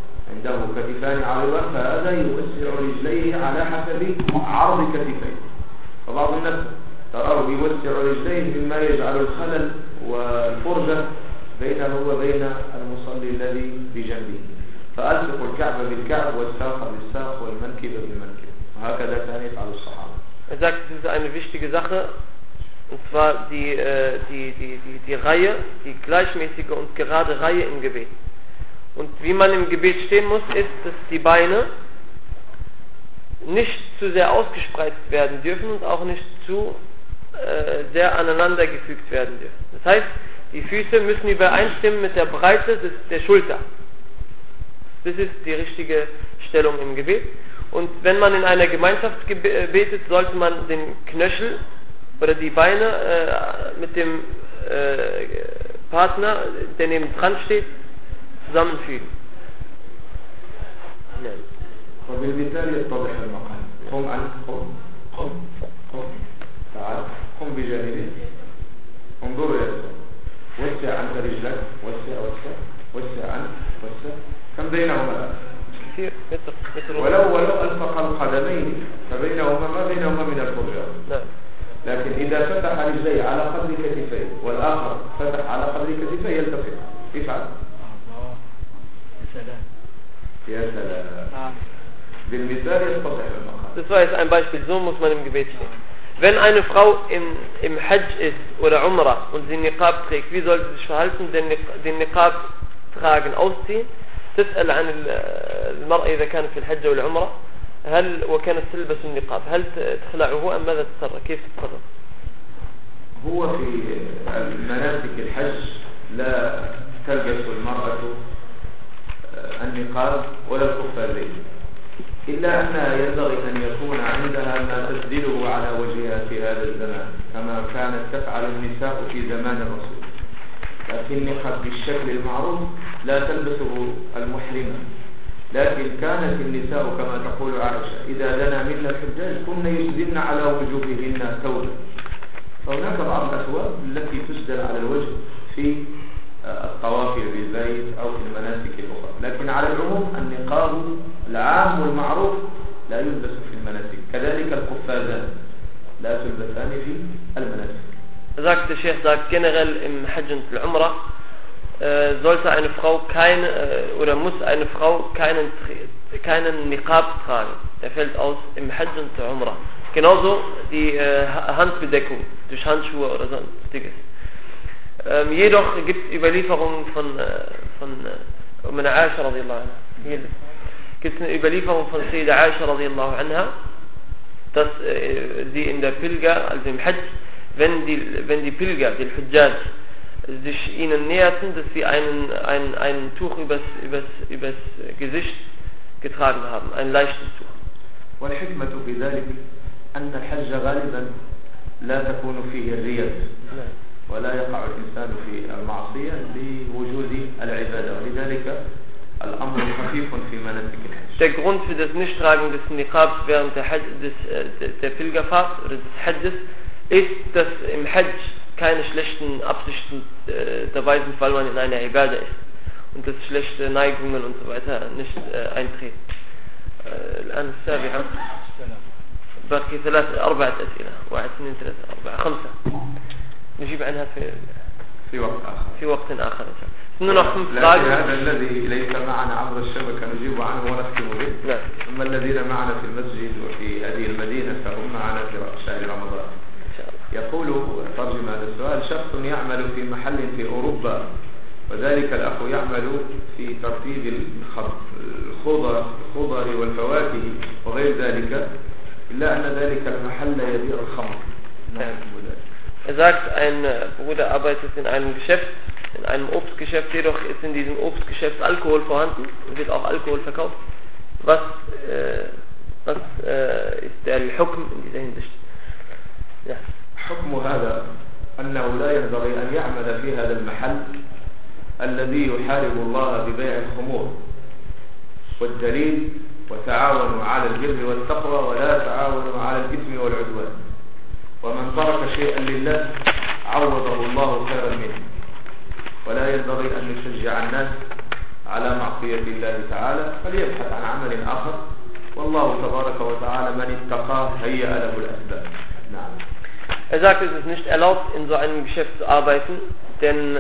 فهذا يوسع رجليه على حسب عرض كتفيه. فبعض الناس تراه يوسع رجليه مما يجعل الخلل والفرجة بينه وبين المصلي الذي بجنبه. فألصق الكعب بالكعب والساق بالساق والمنكب بالمنكب، وهكذا كان يفعل الصحابة. Er sagt, es ist eine wichtige Sache, und zwar die Reihe, die gleichmäßige und gerade Reihe im Gebet. Und wie man im Gebet stehen muss, ist, dass die Beine nicht zu sehr ausgespreizt werden dürfen und auch nicht zu sehr aneinander gefügt werden dürfen. Das heißt, die Füße müssen übereinstimmen mit der Breite der Schulter. Das ist die richtige Stellung im Gebet. Und wenn man in einer Gemeinschaft betet, sollte man den Knöchel oder die Beine mit dem Partner, der neben dran steht, zusammenfügen. وبالمثال يتضح المقام. قم تعال، قم بجانبه، انظر يا أخوان، وسع عنك رجلك، وسع عنك، كم بينهما الآن؟ كثير، متر. ولو ألصق القدمين فبينهما ما بينهما من الفرجة. نعم. لكن إذا فتح رجليه على قدر كتفيه والآخر فتح على قدر كتفيه يلتصق. افعل. يا سلام. بالمثال يتضح المقام. Das war jetzt ein Beispiel, so muss man im Gebet stehen. Wenn eine Frau im Hajj ist oder Umrah und sie Niqab trägt, wie soll sie sich verhalten? Den Niqab tragen, ausziehen. تسأل عن المرأة إذا كانت في الحج والعمرة هل وكانت تلبس النقاب هل تخلعه أم ماذا تتصرف؟ كيف تتصرف؟ هو في مناسك الحج لا تلبس المرأة النقاب ولا القفازين، إلا أنها ينبغي أن يكون عندها ما تسدله على وجهها في هذا الزمان كما كانت تفعل النساء في زمان الرسول. لكن النقاب بالشكل المعروف لا تلبسه المحرمة، لكن كانت النساء كما تقول عائشة إذا دنا منا الحجاج كن يسدلن على وجوههن ثوبا. فهناك بعض الأثواب التي تسدل على الوجه في الطواف بالبيت أو في المناسك الأخرى، لكن على العموم النقاب العام والمعروف لا يلبس في المناسك، كذلك القفازان لا تلبسان في المناسك. Sagt der Sheikh, generell im Hajj und der Umrah sollte eine Frau oder muss eine Frau keinen Niqab tragen. Der fällt aus im Hajj und der Umrah. Genauso die Handbedeckung durch Handschuhe oder sonstiges. Jedoch gibt es Überlieferungen von Aisha radiyallahu anha. Hier gibt es eine Überlieferung von Sayyida Aisha radiyallahu anha, dass sie in der Pilger, also im Hajj, wenn die Pilger, die Hujjaj, sich ihnen näherten, dass sie ein Tuch übers Gesicht getragen haben, ein leichtes Tuch. والحكمة في ذلك أن الحج غالبا لا تكون فيه الرياء ولا يقع الإنسان في المعصية لوجود العبادة، ولذلك الأمر خفيف في مناسك الحج. Der Grund für das Nichttragen des Niqabs während der Pilgerfahrt oder des Hajjes ist, dass im Hajj keine schlechten Absichten dabei sind, weil man in einer Ibadah ist und dass schlechte Neigungen und so weiter nicht eintreten. الآن السابعة باقي 4 أسئلة 1 2 3 4 5 نجيب عنها في وقت آخر إن شاء الله. هذا الذي ليس معنا عبر الشبكة نجيب عنه ونختم به. ثم الذين معنا في المسجد وفي هذه المدينة فهم معنا في شهر رمضان. يقول ترجم هذا السؤال: شخص يعمل في محل في أوروبا وذلك الأخ يعمل في ترتيب الخضر والفواكه وغير ذلك، إلا أن ذلك المحل يبيع الخمر. Er sagt, ein Bruder arbeitet in einem Geschäft, in einem Obstgeschäft, jedoch ist in diesem Obstgeschäft Alkohol vorhanden und wird auch Alkohol verkauft. Was ist der Hukm in dieser Hinsicht? Ja. حكم هذا أنه لا ينبغي أن يعمل في هذا المحل الذي يحارب الله ببيع الخمور، والدليل وتعاونوا على البر والتقوى ولا تعاونوا على الإثم والعدوان، ومن ترك شيئا لله عوضه الله خيرا منه، ولا ينبغي أن يشجع الناس على معصية الله تعالى، فليبحث عن عمل آخر، والله تبارك وتعالى من اتقاه هيأ له الأسباب. نعم. Er sagt, es ist nicht erlaubt, in so einem Geschäft zu arbeiten, denn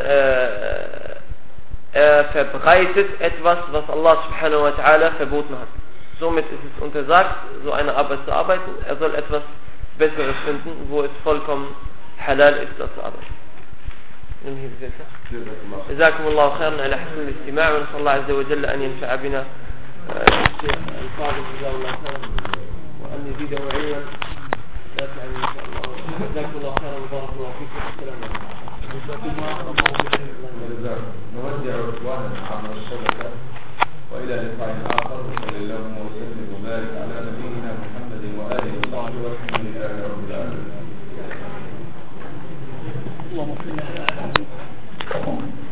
er verbreitet etwas, was Allah subhanahu wa ta'ala verboten hat. Somit ist es untersagt, so eine Arbeit zu arbeiten. Er soll etwas Besseres finden, wo es vollkommen halal ist, dort zu arbeiten. جزاكم الله خيرا على حسن الاستماع، ونسأل الله عز وجل أن ينفع بنا الشيخ الفاضل جزاه الله خيرا وأن يزيده علما نافعا إن شاء الله. جزاكم الله خيرا وبارك الله فيكم. السلام عليكم. نودع إخواننا عبر الشبكة وإلى لقاء آخر، وصلى اللهم وسلم وبارك على نبينا محمد وآله وصحبه والحمد لله رب العالمين. اللهم صل على